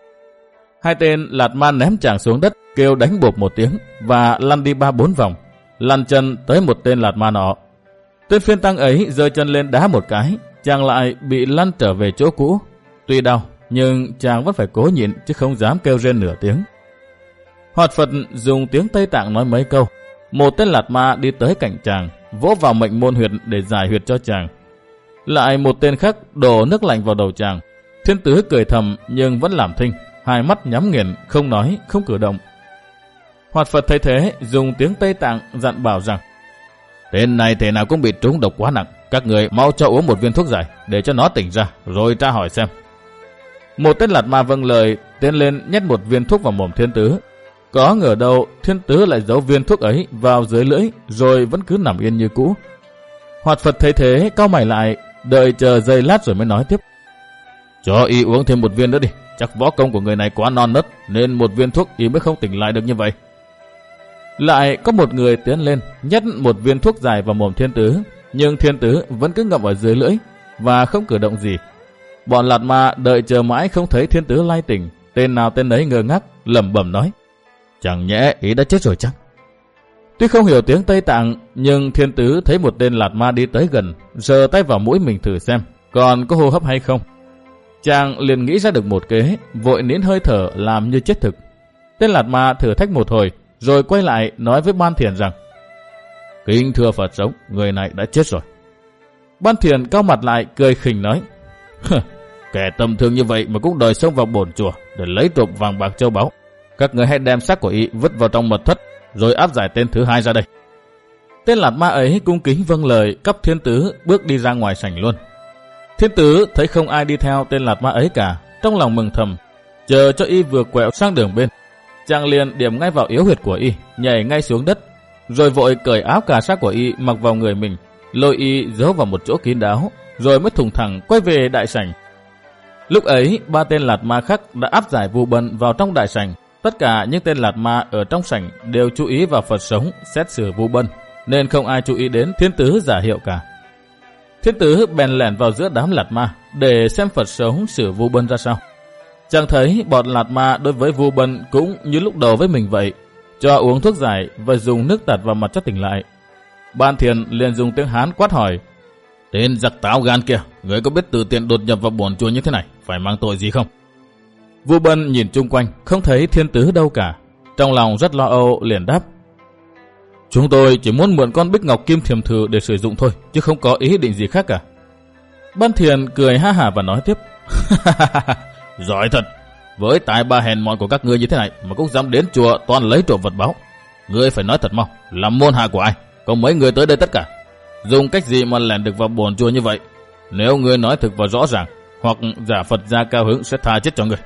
Hai tên lạt ma ném chàng xuống đất, kêu đánh bộp một tiếng và lăn đi ba bốn vòng, lăn chân tới một tên lạt ma nọ. Tên phiên tăng ấy giơ chân lên đá một cái, chàng lại bị lăn trở về chỗ cũ. Tuy đau, nhưng chàng vẫn phải cố nhịn chứ không dám kêu rên nửa tiếng. Hoạt Phật dùng tiếng Tây Tạng nói mấy câu. Một tên lạt ma đi tới cạnh chàng, vỗ vào mệnh môn huyệt để giải huyệt cho chàng. Lại một tên khác đổ nước lạnh vào đầu chàng. Thiên Tứ cười thầm nhưng vẫn làm thinh, hai mắt nhắm nghiền, không nói, không cử động. Hoạt Phật thấy thế, dùng tiếng Tây Tạng dặn bảo rằng: tên này thể nào cũng bị trúng độc quá nặng, các người mau cho uống một viên thuốc giải để cho nó tỉnh ra, rồi tra hỏi xem. Một tên lạt ma vâng lời, tiến lên nhét một viên thuốc vào mồm Thiên Tứ. Có ngờ đâu Thiên Tứ lại giấu viên thuốc ấy vào dưới lưỡi, rồi vẫn cứ nằm yên như cũ. Hoạt Phật thấy thế cau mày lại, đợi chờ giây lát rồi mới nói tiếp. Cho y uống thêm một viên nữa đi, chắc võ công của người này quá non nớt nên một viên thuốc y mới không tỉnh lại được như vậy. Lại có một người tiến lên nhét một viên thuốc dài vào mồm Thiên Tứ, nhưng Thiên Tứ vẫn cứ ngậm ở dưới lưỡi và không cử động gì. Bọn lạt ma đợi chờ mãi không thấy Thiên Tứ lay tỉnh, tên nào tên ấy ngơ ngác lẩm bẩm nói: chẳng nhẽ ý đã chết rồi chăng? Tuy không hiểu tiếng Tây Tạng, nhưng Thiên Tứ thấy một tên lạt ma đi tới gần, giơ tay vào mũi mình thử xem còn có hô hấp hay không. Chàng liền nghĩ ra được một kế, vội nín hơi thở làm như chết thực. Tên lạt ma thử thách một hồi, rồi quay lại nói với Ban Thiền rằng: kính thưa Phật sống, người này đã chết rồi. Ban Thiền cau mặt lại cười khỉnh nói: kẻ tầm thường như vậy mà cũng đòi xông vào bổn chùa để lấy trộm vàng bạc châu báu. Các người hãy đem xác của y vứt vào trong mật thất, rồi áp giải tên thứ hai ra đây. Tên lạt ma ấy cung kính vâng lời, cắp Thiên Tứ bước đi ra ngoài sảnh luôn. Thiên Tứ thấy không ai đi theo tên lạt ma ấy cả, trong lòng mừng thầm, chờ cho y vừa quẹo sang đường bên, chàng liền điểm ngay vào yếu huyệt của y, nhảy ngay xuống đất, rồi vội cởi áo cà sa của y mặc vào người mình, lôi y giấu vào một chỗ kín đáo, rồi mới thùng thẳng quay về đại sảnh. Lúc ấy ba tên lạt ma khác đã áp giải Vu Bân vào trong đại sảnh. Tất cả những tên lạt ma ở trong sảnh đều chú ý vào Phật sống xét xử Vu Bân, nên không ai chú ý đến Thiên Tứ giả hiệu cả. Thiên Tứ bèn lẻn vào giữa đám lạt ma để xem Phật sống xử Vu Bân ra sao. Chàng thấy bọn lạt ma đối với Vu Bân cũng như lúc đầu với mình vậy, cho uống thuốc giải và dùng nước tạt vào mặt cho tỉnh lại. Ban Thiền liền dùng tiếng Hán quát hỏi: tên giặc táo gan kia, người có biết từ tiện đột nhập vào bổn chùa như thế này phải mang tội gì không? Vu Bân nhìn chung quanh không thấy Thiên Tứ đâu cả, trong lòng rất lo âu liền đáp: chúng tôi chỉ muốn mượn con bích ngọc kim thiềm thử để sử dụng thôi, chứ không có ý định gì khác cả. Ban Thiền cười ha hả và nói tiếp: giỏi thật, với tài ba hèn mọn của các ngươi như thế này mà cũng dám đến chùa toàn lấy trộm vật báu. Ngươi phải nói thật mau, làm môn hạ của ai? Có mấy người tới đây tất cả? Dùng cách gì mà lẻn được vào bổn chùa như vậy? Nếu ngươi nói thực và rõ ràng, hoặc giả Phật gia cao hứng sẽ tha chết cho ngươi.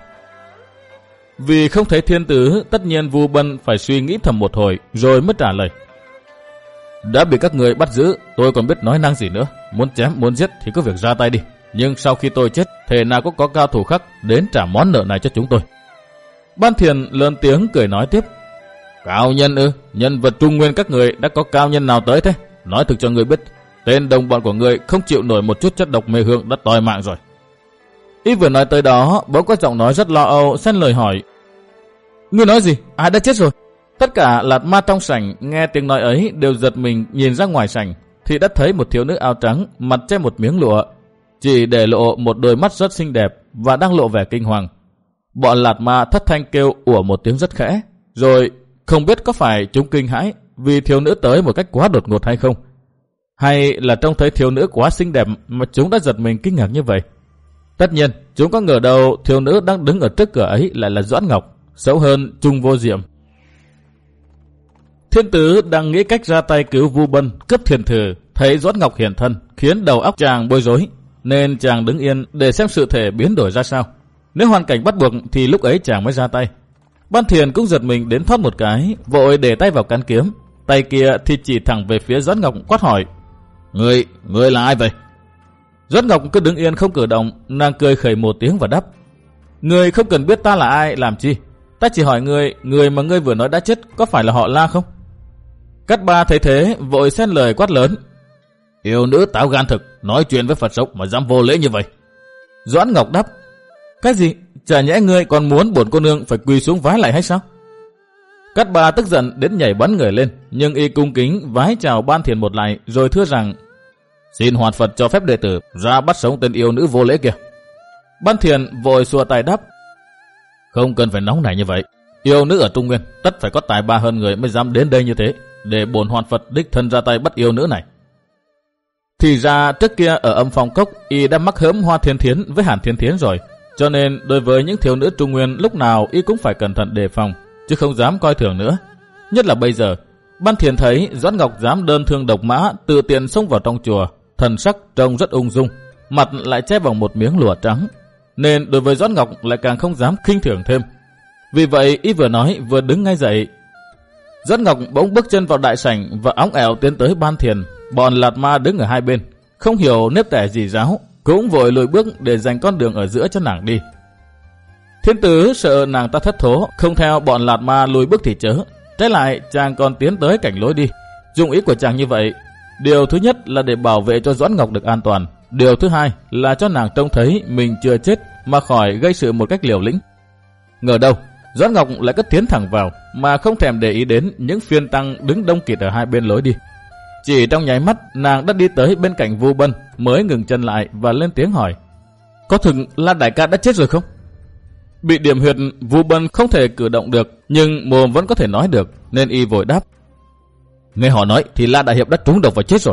Vì không thấy Thiên Tứ, tất nhiên Vu Bân phải suy nghĩ thầm một hồi rồi mới trả lời: đã bị các người bắt giữ, tôi còn biết nói năng gì nữa. Muốn chém muốn giết thì cứ việc ra tay đi, nhưng sau khi tôi chết, thể nào cũng có cao thủ khác đến trả món nợ này cho chúng tôi. Ban Thiền lớn tiếng cười nói tiếp: cao nhân ư? Nhân vật Trung Nguyên các người đã có cao nhân nào tới thế? Nói thực cho người biết, tên đồng bọn của người không chịu nổi một chút chất độc mê hương đã toi mạng rồi. Y vừa nói tới đó, bỗng có giọng nói rất lo âu xen lời hỏi: ngươi nói gì? Ai đã chết rồi? Tất cả lạt ma trong sảnh nghe tiếng nói ấy đều giật mình nhìn ra ngoài sảnh, thì đã thấy một thiếu nữ áo trắng, mặt che một miếng lụa, chỉ để lộ một đôi mắt rất xinh đẹp và đang lộ vẻ kinh hoàng. Bọn lạt ma thất thanh kêu ủa một tiếng rất khẽ, rồi không biết có phải chúng kinh hãi vì thiếu nữ tới một cách quá đột ngột hay không, hay là trông thấy thiếu nữ quá xinh đẹp mà chúng đã giật mình kinh ngạc như vậy. Tất nhiên, chúng có ngờ đâu thiếu nữ đang đứng ở trước cửa ấy lại là Doãn Ngọc, xấu hơn Trung Vô Diệm. Thiên Tứ đang nghĩ cách ra tay cứu Vu Bân, cướp thiền thử, thấy Doãn Ngọc hiện thân, khiến đầu óc chàng bối rối, nên chàng đứng yên để xem sự thể biến đổi ra sao. Nếu hoàn cảnh bắt buộc thì lúc ấy chàng mới ra tay. Ban Thiền cũng giật mình đến thoát một cái, vội để tay vào cán kiếm, tay kia thì chỉ thẳng về phía Doãn Ngọc quát hỏi: Ngươi, ngươi là ai vậy? Doãn Ngọc cứ đứng yên không cử động, nàng cười khẩy một tiếng và đáp: Ngươi không cần biết ta là ai làm chi. Ta chỉ hỏi ngươi, người mà ngươi vừa nói đã chết có phải là họ La không? Cát Ba thấy thế, vội xen lời quát lớn: Yêu nữ táo gan thực, nói chuyện với Phật sống mà dám vô lễ như vậy. Doãn Ngọc đáp: Cái gì? Chả nhẽ ngươi còn muốn bổn cô nương phải quỳ xuống vái lại hay sao? Cát Ba tức giận đến nhảy bắn người lên, nhưng y cung kính vái chào Ban Thiền một lại, rồi thưa rằng: Xin Hoạt Phật cho phép đệ tử ra bắt sống tên yêu nữ vô lễ kia. Ban Thiền vội xua tay đáp: Không cần phải nóng nảy như vậy. Yêu nữ ở Trung Nguyên tất phải có tài ba hơn người mới dám đến đây như thế, để bổn Hoạt Phật đích thân ra tay bắt yêu nữ này. Thì ra trước kia ở Âm Phong Cốc, y đã mắc hớm Hoa Thiên Thiến với Hàn Thiên Thiến rồi, cho nên đối với những thiếu nữ Trung Nguyên lúc nào y cũng phải cẩn thận đề phòng, chứ không dám coi thường nữa. Nhất là bây giờ, Ban Thiền thấy Doãn Ngọc dám đơn thương độc mã tự tiện xông vào trong chùa, thần sắc trông rất ung dung, mặt lại che bằng một miếng lụa trắng, nên đối với Doãn Ngọc lại càng không dám khinh thường thêm. Vì vậy y vừa nói vừa đứng ngay dậy. Doãn Ngọc bỗng bước chân vào đại sảnh và óng ẻo tiến tới Ban Thiền. Bọn Lạt Ma đứng ở hai bên, không hiểu nếp tẻ gì ráo, cũng vội lùi bước để dành con đường ở giữa cho nàng đi. Thiên Tứ sợ nàng ta thất thố, không theo bọn Lạt Ma lùi bước thì chớ, trái lại chàng còn tiến tới cảnh lối đi. Dụng ý của chàng như vậy, điều thứ nhất là để bảo vệ cho Doãn Ngọc được an toàn, điều thứ hai là cho nàng trông thấy mình chưa chết mà khỏi gây sự một cách liều lĩnh. Ngờ đâu Doãn Ngọc lại cứ tiến thẳng vào mà không thèm để ý đến những phiên tăng đứng đông kịt ở hai bên lối đi. Chỉ trong nháy mắt nàng đã đi tới bên cạnh Vu Bân, mới ngừng chân lại và lên tiếng hỏi: có thực là đại ca đã chết rồi không? Bị điểm huyệt, Vu Bân không thể cử động được, nhưng mồm vẫn có thể nói được, nên y vội đáp: nghe họ nói thì La đại hiệp đã trúng độc và chết rồi.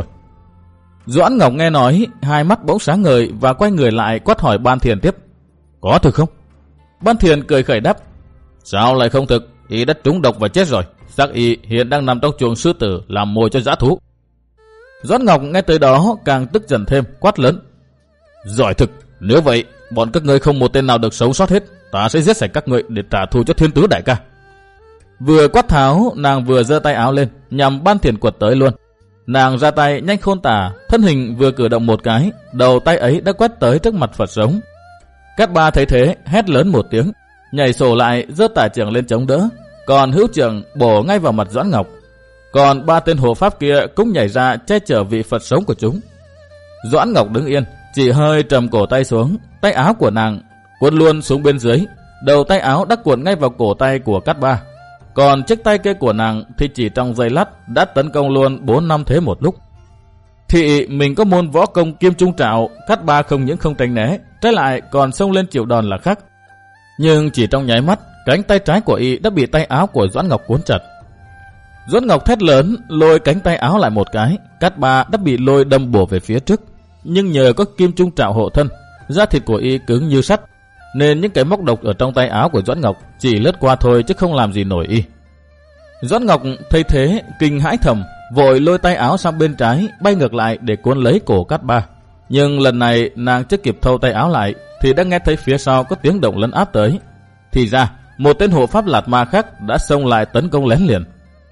Doãn Ngọc nghe nói, hai mắt bỗng sáng ngời và quay người lại quát hỏi Ban Thiền tiếp: có thực không? Ban Thiền cười khẩy đáp: sao lại không thực, y đã trúng độc và chết rồi. Xác y hiện đang nằm trong chuồng sư tử làm mồi cho dã thú. Doãn Ngọc nghe tới đó càng tức giận thêm, quát lớn: giỏi thực, nếu vậy bọn các ngươi không một tên nào được sống sót hết, ta sẽ giết sạch các ngươi để trả thù cho Thiên Tứ đại ca. Vừa quát tháo, nàng vừa giơ tay áo lên nhằm Ban Thiền quật tới luôn. Nàng ra tay nhanh khôn tả, thân hình vừa cử động một cái, đầu tay ấy đã quét tới trước mặt Phật sống. Cát Ba thấy thế hét lớn một tiếng, nhảy sổ lại giơ tả trưởng lên chống đỡ, còn hữu trưởng bổ ngay vào mặt Doãn Ngọc. Còn ba tên hộ pháp kia cũng nhảy ra che chở vị Phật sống của chúng. Doãn Ngọc đứng yên, chỉ hơi trầm cổ tay xuống, tay áo của nàng cuốn luôn xuống bên dưới, đầu tay áo đã cuộn ngay vào cổ tay của Cát Ba. Còn chiếc tay kia của nàng thì chỉ trong giây lát đã tấn công luôn bốn năm thế một lúc. Thì mình có môn võ công Kim Trung Trảo, Cát Ba không những không tránh né, trái lại còn xông lên chịu đòn là khác. Nhưng chỉ trong nháy mắt, cánh tay trái của y đã bị tay áo của Doãn Ngọc cuốn chặt. Doãn Ngọc thét lớn, lôi cánh tay áo lại một cái, Cát Ba đã bị lôi đâm bổ về phía trước. Nhưng nhờ có Kim Trung Trảo hộ thân, da thịt của y cứng như sắt, nên những cái móc độc ở trong tay áo của Doãn Ngọc chỉ lướt qua thôi chứ không làm gì nổi y. Doãn Ngọc thấy thế kinh hãi thầm, vội lôi tay áo sang bên trái, bay ngược lại để cuốn lấy cổ Cát Ba. Nhưng lần này nàng chưa kịp thâu tay áo lại thì đã nghe thấy phía sau có tiếng động lấn áp tới. Thì ra một tên hộ pháp Lạt Ma khác đã xông lại tấn công lén liền.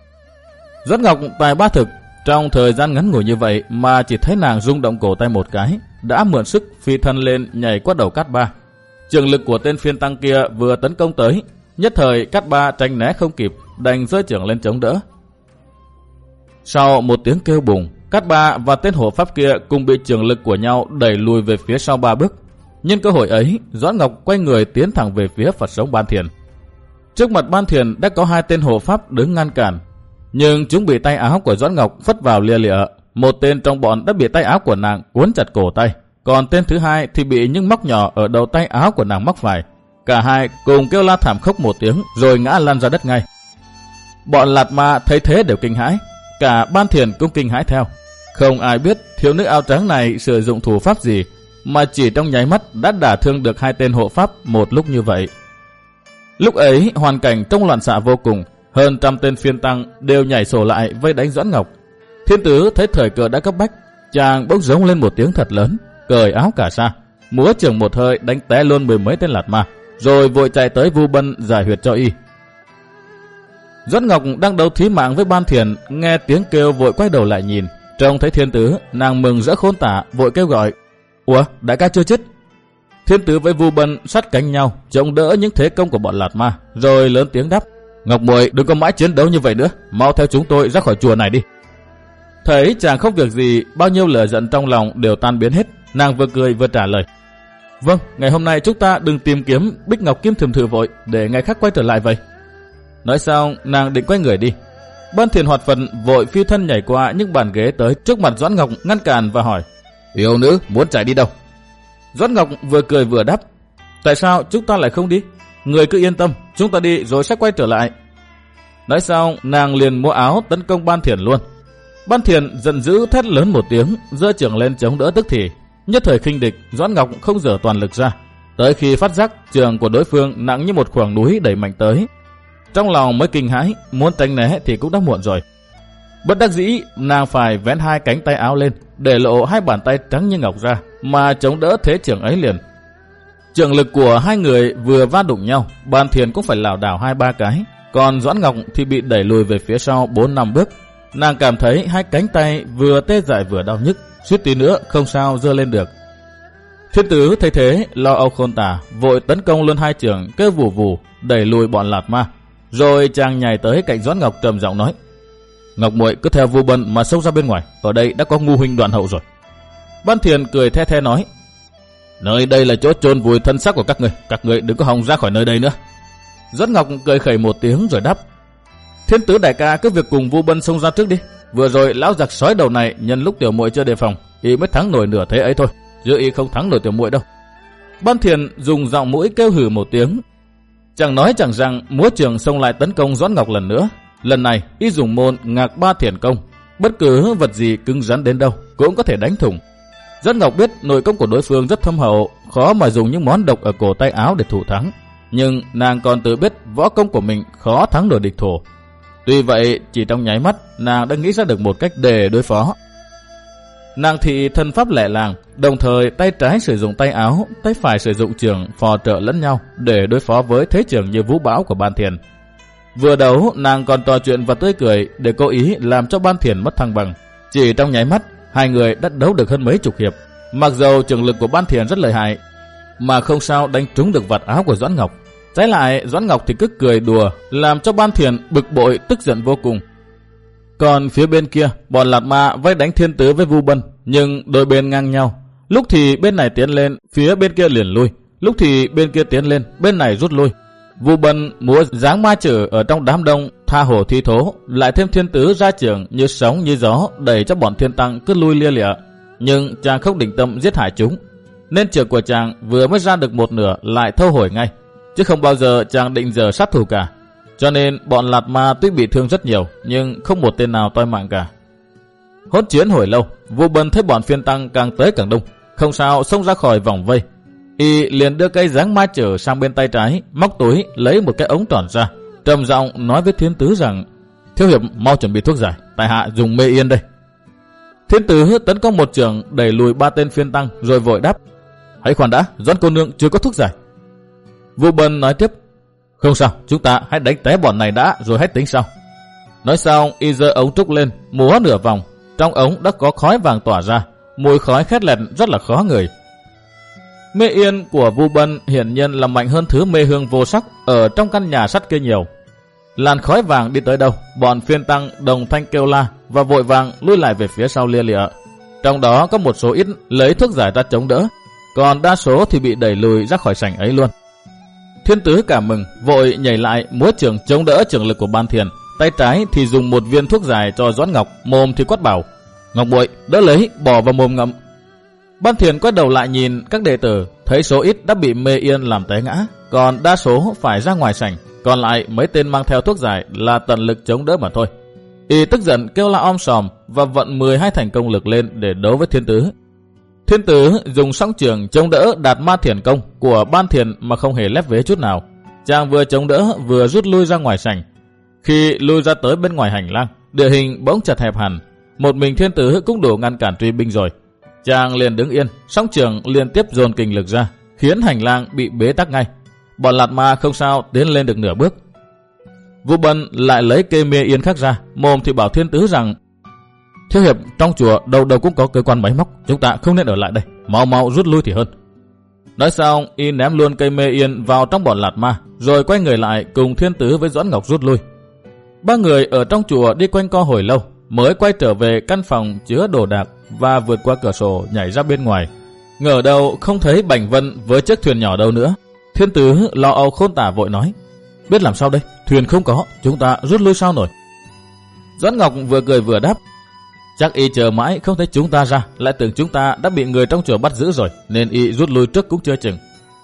Doãn Ngọc tài ba thực, trong thời gian ngắn ngủi như vậy mà chỉ thấy nàng rung động cổ tay một cái, đã mượn sức phi thân lên nhảy qua đầu Cát Ba. Trường lực của tên phiên tăng kia vừa tấn công tới, nhất thời Cát Ba tránh né không kịp, đành giơ chưởng lên chống đỡ. Sau một tiếng kêu bùng, Cát Ba và tên hộ pháp kia cùng bị trường lực của nhau đẩy lùi về phía sau ba bước. Nhân cơ hội ấy, Doãn Ngọc quay người tiến thẳng về phía Phật sống Ban Thiền. Trước mặt Ban Thiền đã có hai tên hộ pháp đứng ngăn cản, nhưng chúng bị tay áo của Doãn Ngọc phất vào lia lịa. Một tên trong bọn đã bị tay áo của nàng cuốn chặt cổ tay, còn tên thứ hai thì bị những móc nhỏ ở đầu tay áo của nàng móc phải. Cả hai cùng kêu la thảm khốc một tiếng rồi ngã lăn ra đất ngay. Bọn Lạt Ma thấy thế đều kinh hãi, cả Ban Thiền cũng kinh hãi theo. Không ai biết thiếu nữ áo trắng này sử dụng thủ pháp gì mà chỉ trong nháy mắt đã đả thương được hai tên hộ pháp một lúc như vậy. Lúc ấy hoàn cảnh trong loạn xạ vô cùng, hơn trăm tên phiên tăng đều nhảy sổ lại vây đánh Doãn Ngọc. Thiên Tứ thấy thời cơ đã cấp bách, chàng bỗng giống lên một tiếng thật lớn, cởi áo cả sa, múa chưởng một hơi đánh té luôn mười mấy tên Lạt Ma, rồi vội chạy tới Vu Bân giải huyệt cho y. Doãn Ngọc đang đấu thí mạng với Ban Thiền, nghe tiếng kêu vội quay đầu lại nhìn, trông thấy Thiên Tứ, nàng mừng rỡ khôn tả, vội kêu gọi: "Ủa, đại ca chưa chết?" Thiên Tứ với Vu Bân sát cánh nhau, chống đỡ những thế công của bọn Lạt Ma, rồi lớn tiếng đáp: "Ngọc muội đừng có mãi chiến đấu như vậy nữa, mau theo chúng tôi ra khỏi chùa này đi." Thấy chàng không việc gì, bao nhiêu lửa giận trong lòng đều tan biến hết, nàng vừa cười vừa trả lời: "Vâng, ngày hôm nay chúng ta đừng tìm kiếm Bích Ngọc Kim Thiềm Thử vội, để ngày khác quay trở lại vậy." Nói xong, nàng định quay người đi. Ban Thiền hoạt phần vội phi thân nhảy qua những bàn ghế tới trước mặt Doãn Ngọc, ngăn cản và hỏi: "Yêu nữ muốn chạy đi đâu?" Doãn Ngọc vừa cười vừa đáp: "Tại sao chúng ta lại không đi? Người cứ yên tâm, chúng ta đi rồi sẽ quay trở lại." Nói xong, nàng liền múa áo tấn công Ban Thiền luôn. Ban Thiền giận dữ thét lớn một tiếng, giơ chưởng lên chống đỡ tức thì. Nhất thời khinh địch, Doãn Ngọc không dở toàn lực ra. Tới khi phát giác chưởng của đối phương nặng như một khoảng núi đẩy mạnh tới, trong lòng mới kinh hãi, muốn tránh né thì cũng đã muộn rồi. Bất đắc dĩ, nàng phải vén hai cánh tay áo lên, để lộ hai bàn tay trắng như ngọc ra, mà chống đỡ thế trưởng ấy liền. Trường lực của hai người vừa va đụng nhau, Ban Thiền cũng phải lảo đảo hai ba cái, còn Doãn Ngọc thì bị đẩy lùi về phía sau bốn năm bước. Nàng cảm thấy hai cánh tay vừa tê dại vừa đau nhức, suýt tí nữa không sao giơ lên được. Thiên Tứ thấy thế, lo âu khôn tả, vội tấn công luôn hai trường, kêu vù vù, đẩy lùi bọn Lạt Ma. Rồi chàng nhảy tới cạnh Doãn Ngọc trầm giọng nói: Ngọc muội cứ theo Vu Bân mà xông ra bên ngoài, ở đây đã có ngu huynh Đoạn Hậu rồi. Ban Thiền cười the the nói: Nơi đây là chỗ chôn vùi thân xác của các người, các người đừng có hòng ra khỏi nơi đây nữa. Doãn Ngọc cười khẩy một tiếng rồi đáp: Thiên Tứ đại ca cứ việc cùng Vu Bân xông ra trước đi. Vừa rồi lão giặc sói đầu này nhân lúc tiểu muội chưa đề phòng, y mới thắng nổi nửa thế ấy thôi, chứ y không thắng nổi tiểu muội đâu. Ban Thiền dùng giọng mũi kêu hừ một tiếng, chẳng nói chẳng rằng múa trường xông lại tấn công Doãn Ngọc lần nữa. Lần này y dùng môn Ngạc Ba Thiền Công, bất cứ vật gì cứng rắn đến đâu cũng có thể đánh thủng. Doãn Ngọc biết nội công của đối phương rất thâm hậu, khó mà dùng những món độc ở cổ tay áo để thủ thắng, nhưng nàng còn tự biết võ công của mình khó thắng nổi địch thủ. Tuy vậy, chỉ trong nháy mắt, nàng đã nghĩ ra được một cách để đối phó. Nàng thì thân pháp lẹ làng, đồng thời tay trái sử dụng tay áo, tay phải sử dụng trường phò trợ lẫn nhau để đối phó với thế trường như vũ bão của Ban Thiền. Vừa đấu, nàng còn trò chuyện và tươi cười để cố ý làm cho Ban Thiền mất thăng bằng. Chỉ trong nháy mắt, hai người đã đấu được hơn mấy chục hiệp. Mặc dầu trường lực của Ban Thiền rất lợi hại, mà không sao đánh trúng được vạt áo của Doãn Ngọc. Trái lại, Doãn Ngọc thì cứ cười đùa, làm cho Ban Thiền bực bội tức giận vô cùng. Còn phía bên kia, bọn Lạt Ma vây đánh Thiên Tứ với Vu Bân, nhưng đôi bên ngang nhau. Lúc thì bên này tiến lên, phía bên kia liền lui. Lúc thì bên kia tiến lên, bên này rút lui. Vu Bân múa dáng ma chử ở trong đám đông, tha hồ thi thố, lại thêm Thiên Tứ ra trường như sóng như gió, đẩy cho bọn Thiên Tăng cứ lui lia lịa. Nhưng chàng không định tâm giết hại chúng, nên trường của chàng vừa mới ra được một nửa lại thâu hồi ngay, chứ không bao giờ chàng định giờ sát thủ cả. Cho nên bọn Lạt Ma tuy bị thương rất nhiều, nhưng không một tên nào toi mạng cả. Hỗn chiến hồi lâu, Vu Bân thấy bọn Phiên Tăng càng tới càng đông, không sao xông ra khỏi vòng vây. Y liền đưa cây dáng ma chở sang bên tay trái, móc túi lấy một cái ống tròn ra, trầm giọng nói với Thiên Tứ rằng: Thiếu hiệp mau chuẩn bị thuốc giải, tại hạ dùng mê yên đây. Thiên Tứ tấn công một trường đẩy lùi ba tên Phiên Tăng rồi vội đáp: Hãy khoan đã, Doãn cô nương chưa có thuốc giải. Vu Bân nói tiếp: Không sao, chúng ta hãy đánh té bọn này đã rồi hãy tính sau. Nói xong, y giơ ống trúc lên, múa nửa vòng. Trong ống đã có khói vàng tỏa ra, mùi khói khét lẹt rất là khó ngửi. Mê yên của Vu Bân hiển nhiên là mạnh hơn thứ mê hương vô sắc ở trong căn nhà sắt kia nhiều. Làn khói vàng đi tới đâu, bọn Phiên Tăng đồng thanh kêu la và vội vàng lui lại về phía sau lia lịa. Trong đó có một số ít lấy thuốc giải ra chống đỡ, còn đa số thì bị đẩy lùi ra khỏi sảnh ấy luôn. Thiên Tứ cảm mừng, vội nhảy lại múa trường chống đỡ trường lực của Ban Thiền, tay trái thì dùng một viên thuốc dài cho Doãn Ngọc, mồm thì quát bảo: Ngọc muội đỡ lấy, bỏ vào mồm ngậm. Ban Thiền quay đầu lại nhìn các đệ tử, thấy số ít đã bị mê yên làm té ngã, còn đa số phải ra ngoài sảnh, còn lại mấy tên mang theo thuốc giải là tận lực chống đỡ mà thôi. Y tức giận kêu la om sòm và vận mười hai thành công lực lên để đấu với Thiên Tứ. Thiên Tứ dùng song trường chống đỡ Đạt Ma Thiền Công của Ban Thiền mà không hề lép vế chút nào. Chàng vừa chống đỡ vừa rút lui ra ngoài sảnh. Khi lui ra tới bên ngoài hành lang, địa hình bỗng chật hẹp hẳn, một mình Thiên Tứ cũng đủ ngăn cản truy binh rồi. Chàng liền đứng yên, song trường liên tiếp dồn kình lực ra, khiến hành lang bị bế tắc ngay. Bọn Lạt Ma không sao tiến lên được nửa bước. Vu Bân lại lấy cây mê yên khác ra, mồm thì bảo Thiên Tứ rằng: Thiếu hiệp, trong chùa đâu đâu cũng có cơ quan máy móc, chúng ta không nên ở lại đây, mau mau rút lui thì hơn. Nói xong, y ném luôn cây mê yên vào trong bọn Lạt Ma, rồi quay người lại cùng Thiên Tứ với Doãn Ngọc rút lui. Ba người ở trong chùa đi quanh co hồi lâu, mới quay trở về căn phòng chứa đồ đạc và vượt qua cửa sổ nhảy ra bên ngoài. Ngờ đâu không thấy Bành Vân với chiếc thuyền nhỏ đâu nữa. Thiên Tứ lo âu khôn tả vội nói: Biết làm sao đây, thuyền không có, chúng ta rút lui sao nổi. Doãn Ngọc vừa cười vừa đáp: Chắc y chờ mãi không thấy chúng ta ra, lại tưởng chúng ta đã bị người trong chùa bắt giữ rồi, nên y rút lui trước cũng chưa chừng.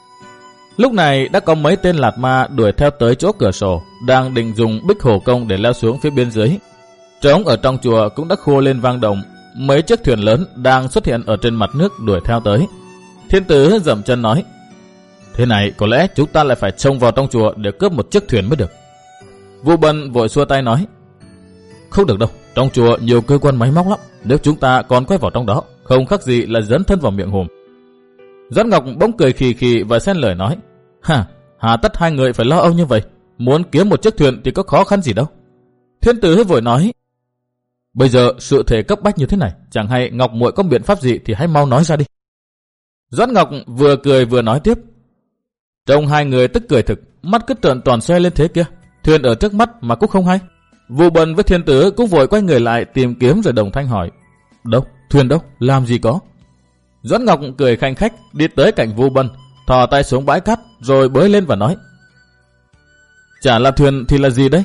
Lúc này đã có mấy tên Lạt Ma đuổi theo tới chỗ cửa sổ, đang định dùng bích hổ công để leo xuống phía bên dưới. Trống ở trong chùa cũng đã khô lên vang động, mấy chiếc thuyền lớn đang xuất hiện ở trên mặt nước đuổi theo tới. Thiên Tứ dậm chân nói: Thế này có lẽ chúng ta lại phải xông vào trong chùa để cướp một chiếc thuyền mới được. Vu Bân vội xua tay nói: Không được đâu, trong chùa nhiều cơ quan máy móc lắm, nếu chúng ta còn quay vào trong đó, không khác gì là dấn thân vào miệng hùm. Doãn Ngọc bỗng cười khì khì và xen lời nói, hà, hà tất hai người phải lo âu như vậy, muốn kiếm một chiếc thuyền thì có khó khăn gì đâu. Thiên Tử vội nói, bây giờ sự thể cấp bách như thế này, chẳng hay Ngọc muội có biện pháp gì thì hãy mau nói ra đi. Doãn Ngọc vừa cười vừa nói tiếp, trông hai người tức cười thực, mắt cứ trợn toàn xoe lên thế kia, thuyền ở trước mắt mà cũng không hay. Vu Bân với Thiên Tử cũng vội quay người lại tìm kiếm rồi đồng thanh hỏi, đâu, thuyền đâu, làm gì có. Doãn Ngọc cười khanh khách đi tới cạnh Vu Bân, thò tay xuống bãi cát rồi bới lên và nói, chả là thuyền thì là gì đấy.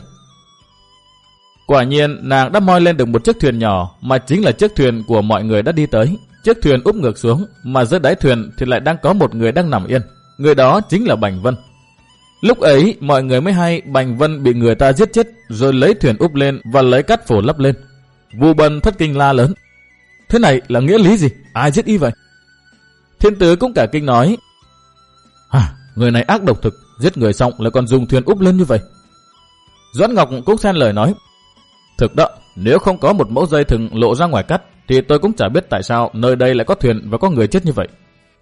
Quả nhiên nàng đã moi lên được một chiếc thuyền nhỏ, mà chính là chiếc thuyền của mọi người đã đi tới. Chiếc thuyền úp ngược xuống, mà dưới đáy thuyền thì lại đang có một người đang nằm yên. Người đó chính là Bành Vân. Lúc ấy mọi người mới hay Bành Vân bị người ta giết chết, rồi lấy thuyền úp lên và lấy cát phủ lấp lên. Vu Bân thất kinh la lớn, thế này là nghĩa lý gì? Ai giết y vậy? Thiên Tử cũng cả kinh nói, à, người này ác độc thực, giết người xong lại còn dùng thuyền úp lên như vậy. Doãn Ngọc cũng xen lời nói, thực đó, nếu không có một mẫu dây thừng lộ ra ngoài cát thì tôi cũng chả biết tại sao nơi đây lại có thuyền và có người chết như vậy.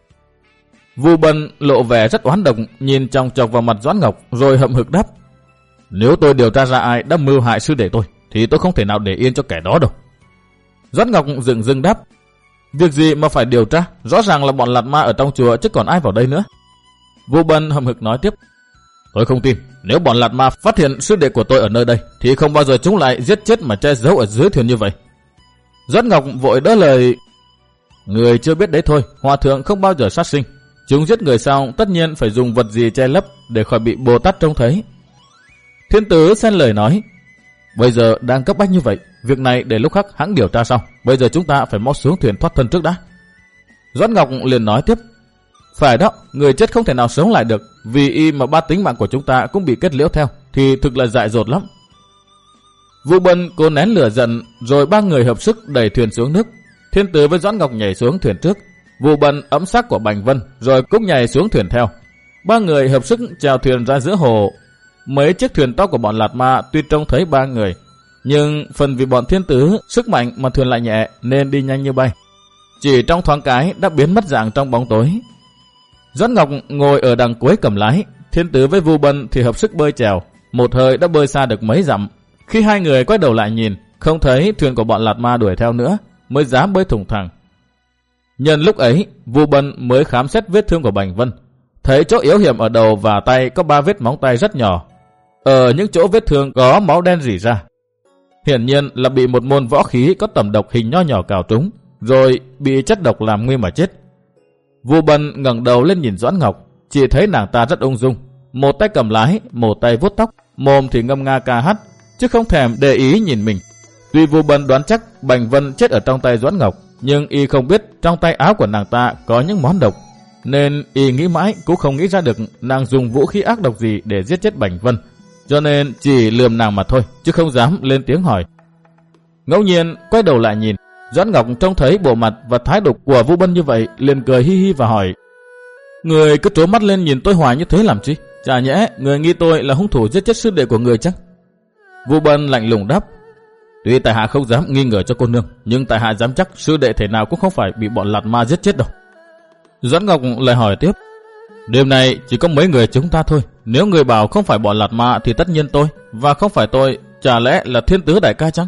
Vu Bân lộ vẻ rất oán độc, nhìn chòng chọc vào mặt Doãn Ngọc rồi hậm hực đáp, nếu tôi điều tra ra ai đã mưu hại sư đệ tôi thì tôi không thể nào để yên cho kẻ đó đâu. Doãn Ngọc dừng dưng đáp, việc gì mà phải điều tra, rõ ràng là bọn lạt ma ở trong chùa chứ còn ai vào đây nữa. Vu Bân hậm hực nói tiếp, tôi không tin, nếu bọn lạt ma phát hiện sư đệ của tôi ở nơi đây thì không bao giờ chúng lại giết chết mà che giấu ở dưới thuyền như vậy. Doãn Ngọc vội đỡ lời, người chưa biết đấy thôi, hòa thượng không bao giờ sát sinh, chúng giết người xong tất nhiên phải dùng vật gì che lấp để khỏi bị Bồ Tát trông thấy. Thiên Tử xen lời nói, bây giờ đang cấp bách như vậy, việc này để lúc khác hãng điều tra xong, bây giờ chúng ta phải mau xuống thuyền thoát thân trước đã. Doãn Ngọc liền nói tiếp, phải đó, người chết không thể nào sống lại được, vì y mà ba tính mạng của chúng ta cũng bị kết liễu theo, thì thực là dại dột lắm. Vu Bân cố nén lửa giận, rồi ba người hợp sức đẩy thuyền xuống nước. Thiên Tử với Doãn Ngọc nhảy xuống thuyền trước, Vu Bân ấm xác của Bành Vân, rồi cũng nhảy xuống thuyền theo. Ba người hợp sức chèo thuyền ra giữa hồ. Mấy chiếc thuyền to của bọn lạt ma tuy trông thấy ba người, nhưng phần vì bọn Thiên Tử sức mạnh mà thuyền lại nhẹ nên đi nhanh như bay. Chỉ trong thoáng cái đã biến mất dạng trong bóng tối. Doãn Ngọc ngồi ở đằng cuối cầm lái, Thiên Tử với Vu Bân thì hợp sức bơi chèo, một hơi đã bơi xa được mấy dặm. Khi hai người quay đầu lại nhìn, không thấy thuyền của bọn lạt ma đuổi theo nữa, mới dám bơi thủng thẳng. Nhân lúc ấy, Vu Bân mới khám xét vết thương của Bành Vân, thấy chỗ yếu hiểm ở đầu và tay có ba vết móng tay rất nhỏ. Ở những chỗ vết thương có máu đen rỉ ra. Hiển nhiên là bị một môn võ khí có tầm độc hình nho nhỏ cào trúng, rồi bị chất độc làm nguy mà chết. Vu Bân ngẩng đầu lên nhìn Doãn Ngọc, chỉ thấy nàng ta rất ung dung, một tay cầm lái, một tay vuốt tóc, mồm thì ngâm nga ca hát, chứ không thèm để ý nhìn mình. Tuy Vu Bân đoán chắc Bành Vân chết ở trong tay Doãn Ngọc, nhưng y không biết trong tay áo của nàng ta có những món độc, nên y nghĩ mãi cũng không nghĩ ra được nàng dùng vũ khí ác độc gì để giết chết Bành Vân, cho nên chỉ lườm nàng mà thôi, chứ không dám lên tiếng hỏi. Ngẫu nhiên quay đầu lại nhìn, Doãn Ngọc trông thấy bộ mặt và thái độ của Vu Bân như vậy, liền cười hi hi và hỏi, người cứ trố mắt lên nhìn tôi hoài như thế làm chi? Chả nhẽ người nghi tôi là hung thủ giết chết sư đệ của người chắc? Vu Bân lạnh lùng đáp, tuy tại hạ không dám nghi ngờ cho cô nương, nhưng tại hạ dám chắc sư đệ thể nào cũng không phải bị bọn lạt ma giết chết đâu. Doãn Ngọc lại hỏi tiếp, đêm nay chỉ có mấy người chúng ta thôi, nếu người bảo không phải bọn lạt ma thì tất nhiên tôi, và không phải tôi, chả lẽ là Thiên Tử đại ca chăng?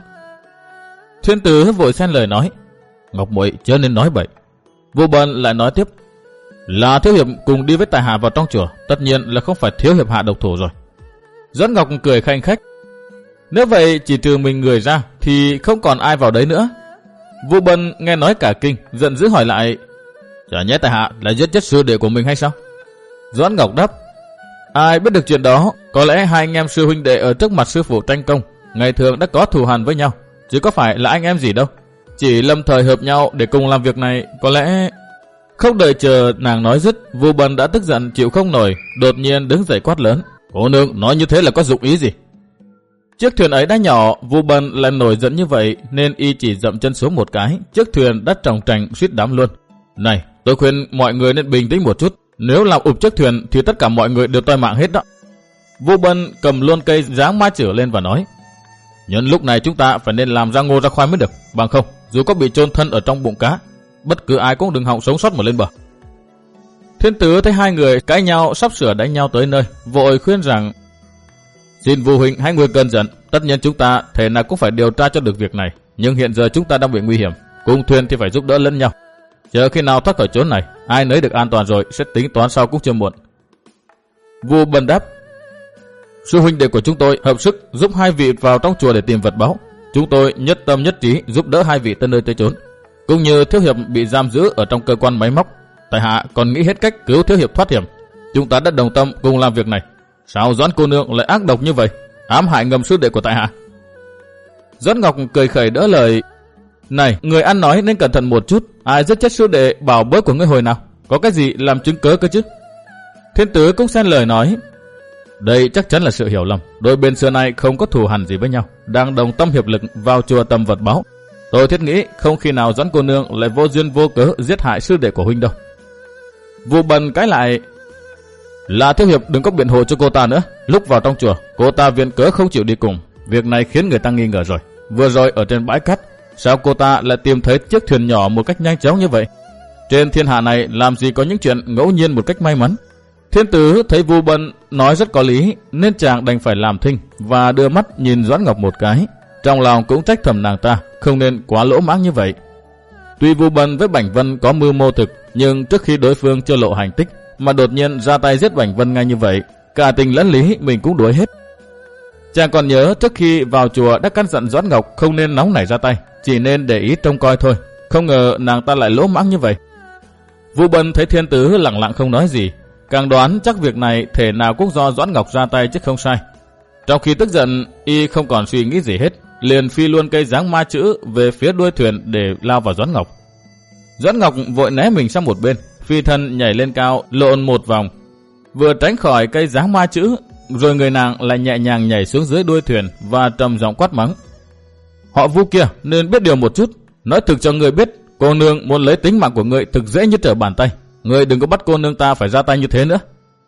Thiên Tử vội xen lời nói, Ngọc muội chớ nên nói bậy. Vu Bân lại nói tiếp, là thiếu hiệp cùng đi với tại hạ vào trong chùa, tất nhiên là không phải thiếu hiệp hạ độc thủ rồi. Doãn Ngọc cười khanh khách, nếu vậy chỉ trừ mình người ra thì không còn ai vào đấy nữa. Vu Bân nghe nói cả kinh, giận dữ hỏi lại, chả nhẽ tại hạ là giết chết sư đệ của mình hay sao? Doãn Ngọc đáp, ai biết được chuyện đó, có lẽ hai anh em sư huynh đệ ở trước mặt sư phụ tranh công, ngày thường đã có thù hằn với nhau, chứ có phải là anh em gì đâu. Chỉ lâm thời hợp nhau để cùng làm việc này, có lẽ... Không đợi chờ nàng nói dứt, Vu Bân đã tức giận chịu không nổi, đột nhiên đứng dậy quát lớn, cô nương nói như thế là có dụng ý gì? Chiếc thuyền ấy đã nhỏ, Vu Bân lại nổi giận như vậy nên y chỉ dậm chân xuống một cái, chiếc thuyền đã tròng trành suýt đắm luôn. Này, tôi khuyên mọi người nên bình tĩnh một chút, nếu làm ụp chiếc thuyền thì tất cả mọi người đều toi mạng hết đó. Vu Bân cầm luôn cây giáng ma chửa lên và nói, Nhân lúc này chúng ta phải nên làm ra ngô ra khoai mới được, bằng không, dù có bị chôn thân ở trong bụng cá, bất cứ ai cũng đừng hòng sống sót mà lên bờ. Thiên Tứ thấy hai người cãi nhau sắp sửa đánh nhau tới nơi, vội khuyên rằng: xin Vu huynh hãy nguôi cơn giận, tất nhiên chúng ta thể nào cũng phải điều tra cho được việc này, nhưng hiện giờ chúng ta đang bị nguy hiểm, cùng thuyền thì phải giúp đỡ lẫn nhau. Chờ khi nào thoát khỏi chốn này, ai nấy được an toàn rồi sẽ tính toán sau cũng chưa muộn. Vu Bân đáp: sư huynh đệ của chúng tôi hợp sức giúp hai vị vào trong chùa để tìm vật báu. Chúng tôi nhất tâm nhất trí giúp đỡ hai vị tới nơi tới chốn. Cũng như thiếu hiệp bị giam giữ ở trong cơ quan máy móc, tại hạ còn nghĩ hết cách cứu thiếu hiệp thoát hiểm. Chúng ta đã đồng tâm cùng làm việc này. Sao Doãn cô nương lại ác độc như vậy, ám hại ngầm sư đệ của tại hạ? Doãn Ngọc cười khẩy đỡ lời: này, người ăn nói nên cẩn thận một chút. Ai giết chết sư đệ bảo bối của ngươi hồi nào? Có cái gì làm chứng cớ cơ chứ? Thiên Tứ cũng xen lời nói: đây chắc chắn là sự hiểu lầm. Đôi bên xưa nay không có thù hằn gì với nhau, đang đồng tâm hiệp lực vào chùa tầm vật báu. Tôi thiết nghĩ không khi nào Doãn cô nương lại vô duyên vô cớ giết hại sư đệ của huynh đâu. Vu Bân cãi lại: là thiếu hiệp đừng có biện hộ cho cô ta nữa. Lúc vào trong chùa, cô ta viện cớ không chịu đi cùng. Việc này khiến người ta nghi ngờ rồi. Vừa rồi ở trên bãi cát, sao cô ta lại tìm thấy chiếc thuyền nhỏ một cách nhanh chóng như vậy? Trên thiên hạ này làm gì có những chuyện ngẫu nhiên một cách may mắn. Thiên Tứ thấy Vu Bân nói rất có lý, nên chàng đành phải làm thinh và đưa mắt nhìn Doãn Ngọc một cái. Trong lòng cũng trách thầm nàng ta không nên quá lỗ mãng như vậy. Tuy Vu Bân với Bảnh Vân có mưu mô thực, nhưng trước khi đối phương chưa lộ hành tích mà đột nhiên ra tay giết Bảnh Vân ngay như vậy, cả tình lẫn lý mình cũng đuổi hết. Chàng còn nhớ trước khi vào chùa đã căn dặn Doãn Ngọc không nên nóng nảy ra tay, chỉ nên để ý trông coi thôi. Không ngờ nàng ta lại lỗ mãng như vậy. Vu Bân thấy Thiên Tứ lặng lặng không nói gì, càng đoán chắc việc này thể nào cũng do Doãn Ngọc ra tay chứ không sai. Trong khi tức giận, y không còn suy nghĩ gì hết, liền phi luôn cây giáng ma chữ về phía đuôi thuyền để lao vào Doãn Ngọc. Doãn Ngọc vội né mình sang một bên, phi thân nhảy lên cao lộn một vòng, vừa tránh khỏi cây giáng ma chữ, rồi người nàng lại nhẹ nhàng nhảy xuống dưới đuôi thuyền và trầm giọng quát mắng: họ Vu kia nên biết điều một chút, nói thực cho người biết, cô nương muốn lấy tính mạng của người thực dễ như trở bàn tay. Người đừng có bắt cô nương ta phải ra tay như thế nữa.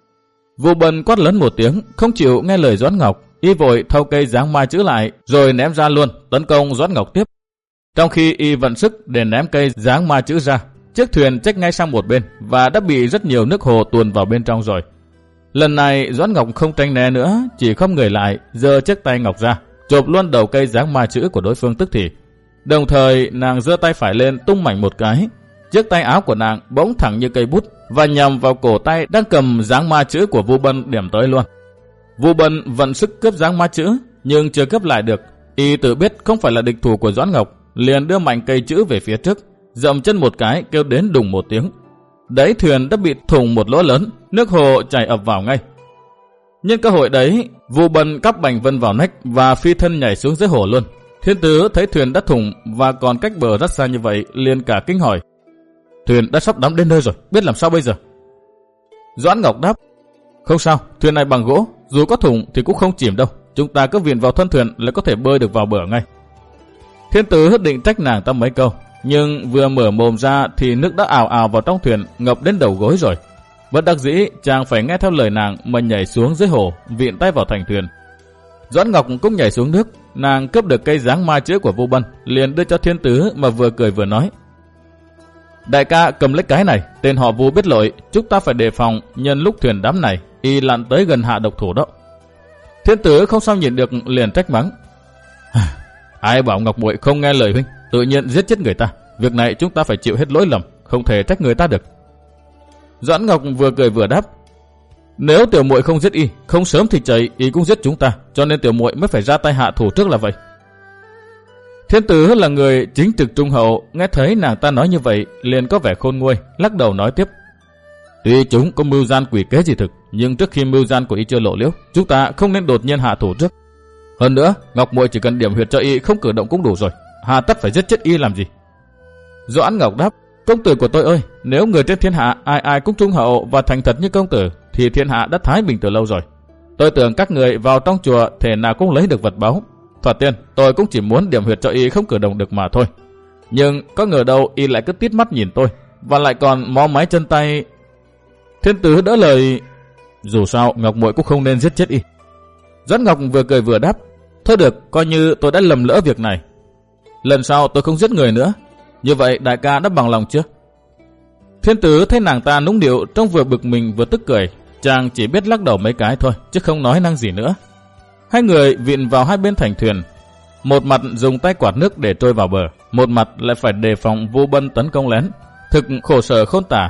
Vu Bân quát lớn một tiếng, không chịu nghe lời Doãn Ngọc, y vội thâu cây giáng ma chữ lại rồi ném ra luôn, tấn công Doãn Ngọc tiếp. Trong khi y vận sức để ném cây giáng ma chữ ra, chiếc thuyền chếch ngay sang một bên và đã bị rất nhiều nước hồ tuồn vào bên trong rồi. Lần này Doãn Ngọc không tránh né nữa, chỉ khom người lại, giơ chiếc tay ngọc ra, chộp luôn đầu cây giáng ma chữ của đối phương tức thì. Đồng thời nàng giơ tay phải lên tung mạnh một cái, chiếc tay áo của nàng bỗng thẳng như cây bút và nhằm vào cổ tay đang cầm giáng ma chữ của Vu Bân điểm tới luôn. Vu Bân vận sức cướp giáng ma chữ, nhưng chưa cướp lại được. Y tự biết không phải là địch thủ của Doãn Ngọc, liền đưa mạnh cây chữ về phía trước, dậm chân một cái kêu đến đùng một tiếng. Đáy thuyền đã bị thủng một lỗ lớn, nước hồ chảy ập vào ngay. Nhân cơ hội đấy, Vu Bân cắp Bành Vân vào nách và phi thân nhảy xuống dưới hồ luôn. Thiên Tứ thấy thuyền đã thủng và còn cách bờ rất xa như vậy, liền cả kinh hỏi: thuyền đã sắp đắm đến nơi rồi, biết làm sao bây giờ? Doãn Ngọc đáp: không sao, thuyền này bằng gỗ, dù có thủng thì cũng không chìm đâu, chúng ta cứ viện vào thân thuyền là có thể bơi được vào bờ ngay. Thiên Tứ định trách nàng ta mấy câu, nhưng vừa mở mồm ra thì nước đã ào ào vào trong thuyền, ngập đến đầu gối rồi. Bất đắc dĩ, chàng phải nghe theo lời nàng mà nhảy xuống dưới hồ, viện tay vào thành thuyền. Doãn Ngọc cũng nhảy xuống nước, nàng cướp được cây giáng ma chữ của Vu Bân, liền đưa cho Thiên Tứ mà vừa cười vừa nói: đại ca cầm lấy cái này, tên họ Vu biết lỗi, chúng ta phải đề phòng, nhân lúc thuyền đắm này, y lặn tới gần hạ độc thủ đó. Thiên Tứ không sao nhìn được, liền trách mắng: ai bảo Ngọc muội không nghe lời huynh, tự nhiên giết chết người ta, việc này chúng ta phải chịu hết lỗi lầm, không thể trách người ta được. Doãn Ngọc vừa cười vừa đáp: nếu tiểu muội không giết y, không sớm thì chảy y cũng giết chúng ta, cho nên tiểu muội mới phải ra tay hạ thủ trước là vậy. Thiên Tứ là người chính trực trung hậu, nghe thấy nàng ta nói như vậy, liền có vẻ khôn nguôi, lắc đầu nói tiếp: tuy chúng có mưu gian quỷ kế gì thực, nhưng trước khi mưu gian của y chưa lộ liễu, chúng ta không nên đột nhiên hạ thủ trước. Hơn nữa, Ngọc muội chỉ cần điểm huyệt cho y không cử động cũng đủ rồi, hà tất phải giết chết y làm gì? Doãn Ngọc đáp: công tử của tôi ơi, nếu người trên thiên hạ ai ai cũng trung hậu và thành thật như công tử, thì thiên hạ đã thái bình từ lâu rồi. Tôi tưởng các người vào trong chùa thể nào cũng lấy được vật báu. Thoạt tiên, tôi cũng chỉ muốn điểm huyệt cho y không cử động được mà thôi. Nhưng có ngờ đâu y lại cứ tít mắt nhìn tôi, và lại còn mó máy chân tay. Thiên Tứ đỡ lời: dù sao Ngọc muội cũng không nên giết chết y. Doãn Ngọc vừa cười vừa đáp: Thôi được, coi như tôi đã lầm lỡ việc này. Lần sau tôi không giết người nữa. Như vậy đại ca đã bằng lòng chưa? Thiên Tứ thấy nàng ta nũng nịu, trông vừa bực mình vừa tức cười. Chàng chỉ biết lắc đầu mấy cái thôi, chứ không nói năng gì nữa. Hai người vịn vào hai bên thành thuyền. Một mặt dùng tay quạt nước để trôi vào bờ, một mặt lại phải đề phòng Vu Bân tấn công lén. Thực khổ sở khôn tả.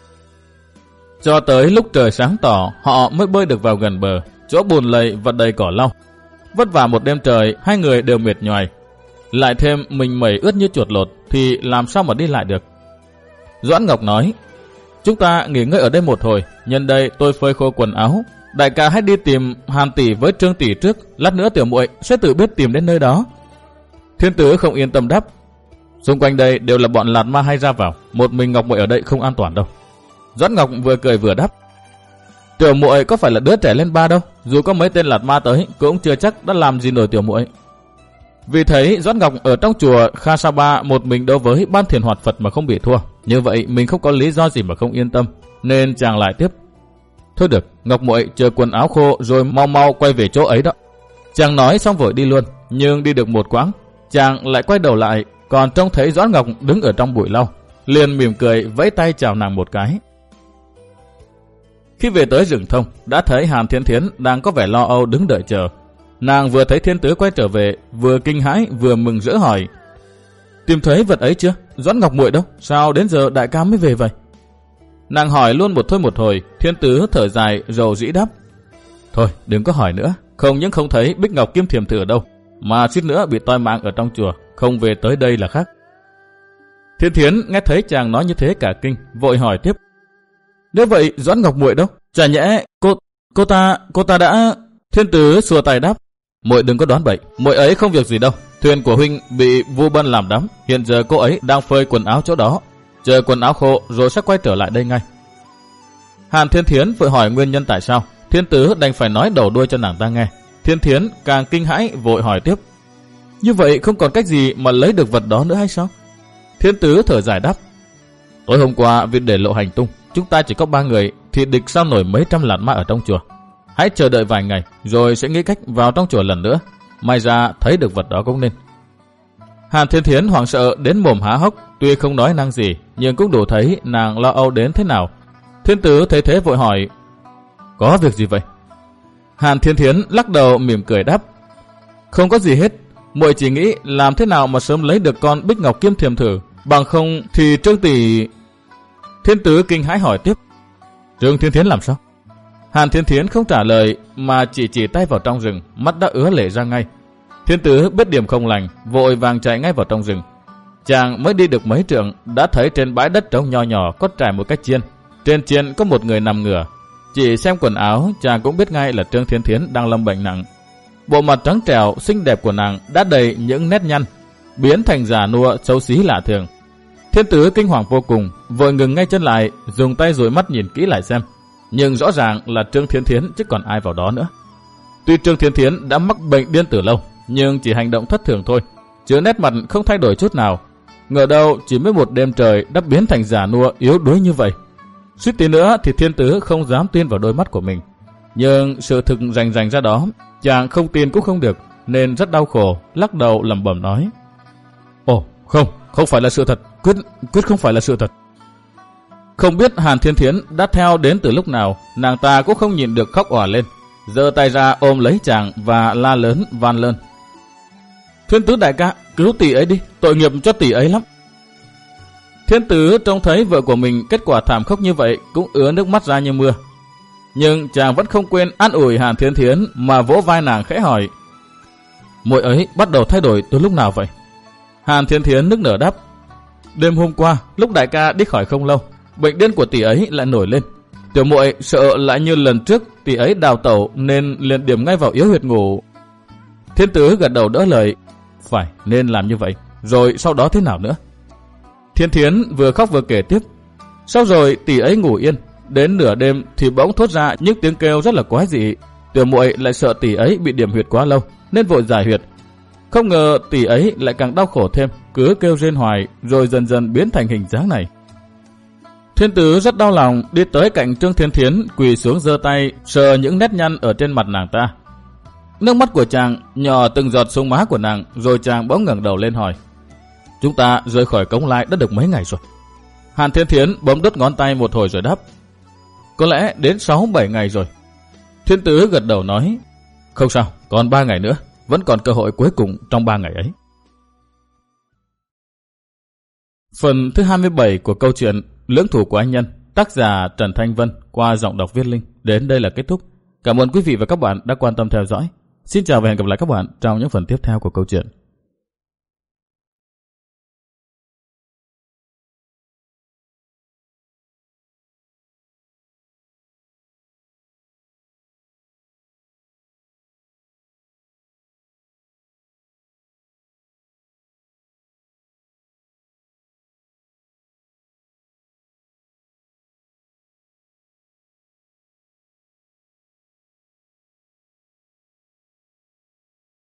Cho tới lúc trời sáng tỏ, họ mới bơi được vào gần bờ, chỗ bùn lầy và đầy cỏ lau. Vất vả một đêm trời, hai người đều mệt nhoài. Lại thêm mình mẩy ướt như chuột lột, thì làm sao mà đi lại được. Doãn Ngọc nói, chúng ta nghỉ ngơi ở đây một hồi, nhân đây tôi phơi khô quần áo. Đại ca hãy đi tìm Hàn tỷ với Trương tỷ trước, lát nữa tiểu muội sẽ tự biết tìm đến nơi đó. Thiên Tứ không yên tâm đáp, xung quanh đây đều là bọn lạt ma hay ra vào, một mình Ngọc muội ở đây không an toàn đâu. Doãn Ngọc vừa cười vừa đáp, tiểu muội có phải là đứa trẻ lên ba đâu, dù có mấy tên lạt ma tới cũng chưa chắc đã làm gì nổi tiểu muội. Vì thấy Doãn Ngọc ở trong chùa Kha Sa Ba một mình đối với Ban Thiền Hoạt Phật mà không bị thua, như vậy mình không có lý do gì mà không yên tâm, nên chàng lại tiếp, thôi được, Ngọc muội chờ quần áo khô rồi mau mau quay về chỗ ấy đó. Chàng nói xong vội đi luôn, nhưng đi được một quãng, chàng lại quay đầu lại, còn trông thấy Doãn Ngọc đứng ở trong bụi lau, liền mỉm cười vẫy tay chào nàng một cái. Khi về tới rừng thông, đã thấy Hàn Thiên Thiến đang có vẻ lo âu đứng đợi chờ. Nàng vừa thấy Thiên Tứ quay trở về, vừa kinh hãi vừa mừng rỡ hỏi, tìm thấy vật ấy chưa? Doãn Ngọc muội đâu? Sao đến giờ đại ca mới về vậy? Nàng hỏi luôn một thôi một hồi. Thiên Tứ thở dài rầu rĩ đáp, thôi đừng có hỏi nữa, không những không thấy Bích Ngọc Kim Thiềm Thử ở đâu, mà suýt nữa bị toi mạng ở trong chùa, không về tới đây là khác. Thiên Thiến nghe thấy chàng nói như thế cả kinh, vội hỏi tiếp, nếu vậy Doãn Ngọc muội đâu? Chả nhẽ cô cô ta cô ta đã... Thiên Tứ xua tay đáp, muội đừng có đoán bậy, muội ấy không việc gì đâu. Thuyền của huynh bị Vu Bân làm đắm, hiện giờ cô ấy đang phơi quần áo chỗ đó, chờ quần áo khô rồi sẽ quay trở lại đây ngay. Hàn Thiên Thiến vội hỏi nguyên nhân tại sao. Thiên Tứ đành phải nói đầu đuôi cho nàng ta nghe. Thiên Thiến càng kinh hãi vội hỏi tiếp, như vậy không còn cách gì mà lấy được vật đó nữa hay sao? Thiên Tứ thở dài đáp, tối hôm qua vì để lộ hành tung, chúng ta chỉ có ba người thì địch sao nổi mấy trăm lạt ma ở trong chùa. Hãy chờ đợi vài ngày rồi sẽ nghĩ cách vào trong chùa lần nữa, may ra thấy được vật đó cũng nên. Hàn Thiên Thiến hoảng sợ đến mồm há hốc, tuy không nói năng gì nhưng cũng đủ thấy nàng lo âu đến thế nào. Thiên Tứ thấy thế vội hỏi, có việc gì vậy? Hàn Thiên Thiến lắc đầu mỉm cười đáp, không có gì hết, muội chỉ nghĩ làm thế nào mà sớm lấy được con Bích Ngọc Kim Thiềm Thử, bằng không thì Trương tỷ... Thiên Tứ kinh hãi hỏi tiếp, Trương Thiên Thiến làm sao? Hàn Thiên Thiến không trả lời mà chỉ chỉ tay vào trong rừng, mắt đã ứa lệ ra ngay. Thiên Tứ biết điểm không lành, vội vàng chạy ngay vào trong rừng. Chàng mới đi được mấy trượng đã thấy trên bãi đất trống nho nhỏ có trải một cái chiên. Trên chiên có một người nằm ngửa. Chỉ xem quần áo chàng cũng biết ngay là Trương Thiên Thiến đang lâm bệnh nặng. Bộ mặt trắng trẻo xinh đẹp của nàng đã đầy những nét nhăn, biến thành già nua xấu xí lạ thường. Thiên Tứ kinh hoàng vô cùng, vội ngừng ngay chân lại, dùng tay dụi mắt nhìn kỹ lại xem. Nhưng rõ ràng là Trương Thiên Thiến chứ còn ai vào đó nữa. Tuy Trương Thiên Thiến đã mắc bệnh điên từ lâu, nhưng chỉ hành động thất thường thôi, chứ nét mặt không thay đổi chút nào. Ngờ đâu chỉ mới một đêm trời đã biến thành già nua yếu đuối như vậy. Suýt tí nữa thì Thiên Tứ không dám tin vào đôi mắt của mình. Nhưng sự thực rành rành ra đó, chàng không tin cũng không được, nên rất đau khổ, lắc đầu lẩm bẩm nói, ồ không, không phải là sự thật, quyết quyết không phải là sự thật. Không biết Hàn Thiên Thiến đã theo đến từ lúc nào, nàng ta cũng không nhìn được khóc òa lên, giơ tay ra ôm lấy chàng và la lớn van lơn, Thiên Tứ đại ca, cứu tỷ ấy đi, tội nghiệp cho tỷ ấy lắm. Thiên Tứ trông thấy vợ của mình kết quả thảm khốc như vậy cũng ứa nước mắt ra như mưa. Nhưng chàng vẫn không quên an ủi Hàn Thiên Thiến mà vỗ vai nàng khẽ hỏi, muội ấy bắt đầu thay đổi từ lúc nào vậy? Hàn Thiên Thiến nức nở đáp, đêm hôm qua lúc đại ca đi khỏi không lâu, bệnh điên của tỷ ấy lại nổi lên. Tiểu muội sợ lại như lần trước tỷ ấy đào tẩu nên liền điểm ngay vào yếu huyệt ngủ. Thiên Tứ gật đầu đỡ lời, phải nên làm như vậy. Rồi sau đó thế nào nữa? Thiên Thiến vừa khóc vừa kể tiếp, sau rồi tỷ ấy ngủ yên, đến nửa đêm thì bỗng thốt ra những tiếng kêu rất là quái dị. Tiểu muội lại sợ tỷ ấy bị điểm huyệt quá lâu nên vội giải huyệt. Không ngờ tỷ ấy lại càng đau khổ thêm, cứ kêu rên hoài rồi dần dần biến thành hình dáng này. Thiên Tứ rất đau lòng, đi tới cạnh Trương Thiên Thiến, quỳ xuống giơ tay sờ những nét nhăn ở trên mặt nàng ta. Nước mắt của chàng nhỏ từng giọt xuống má của nàng, rồi chàng bỗng ngẩng đầu lên hỏi. Chúng ta rời khỏi Cống Lai đã được mấy ngày rồi? Hàn Thiên Thiến bấm đốt ngón tay một hồi rồi đáp. Có lẽ đến sáu bảy ngày rồi. Thiên Tứ gật đầu nói. Không sao, còn ba ngày nữa, vẫn còn cơ hội cuối cùng trong ba ngày ấy. Phần thứ hai mươi bảy của câu chuyện Lưỡng Thủ của Anh Nhân, tác giả Trần Thanh Vân qua giọng đọc Viết Linh đến đây là kết thúc. Cảm ơn quý vị và các bạn đã quan tâm theo dõi. Xin chào và hẹn gặp lại các bạn trong những phần tiếp theo của câu chuyện.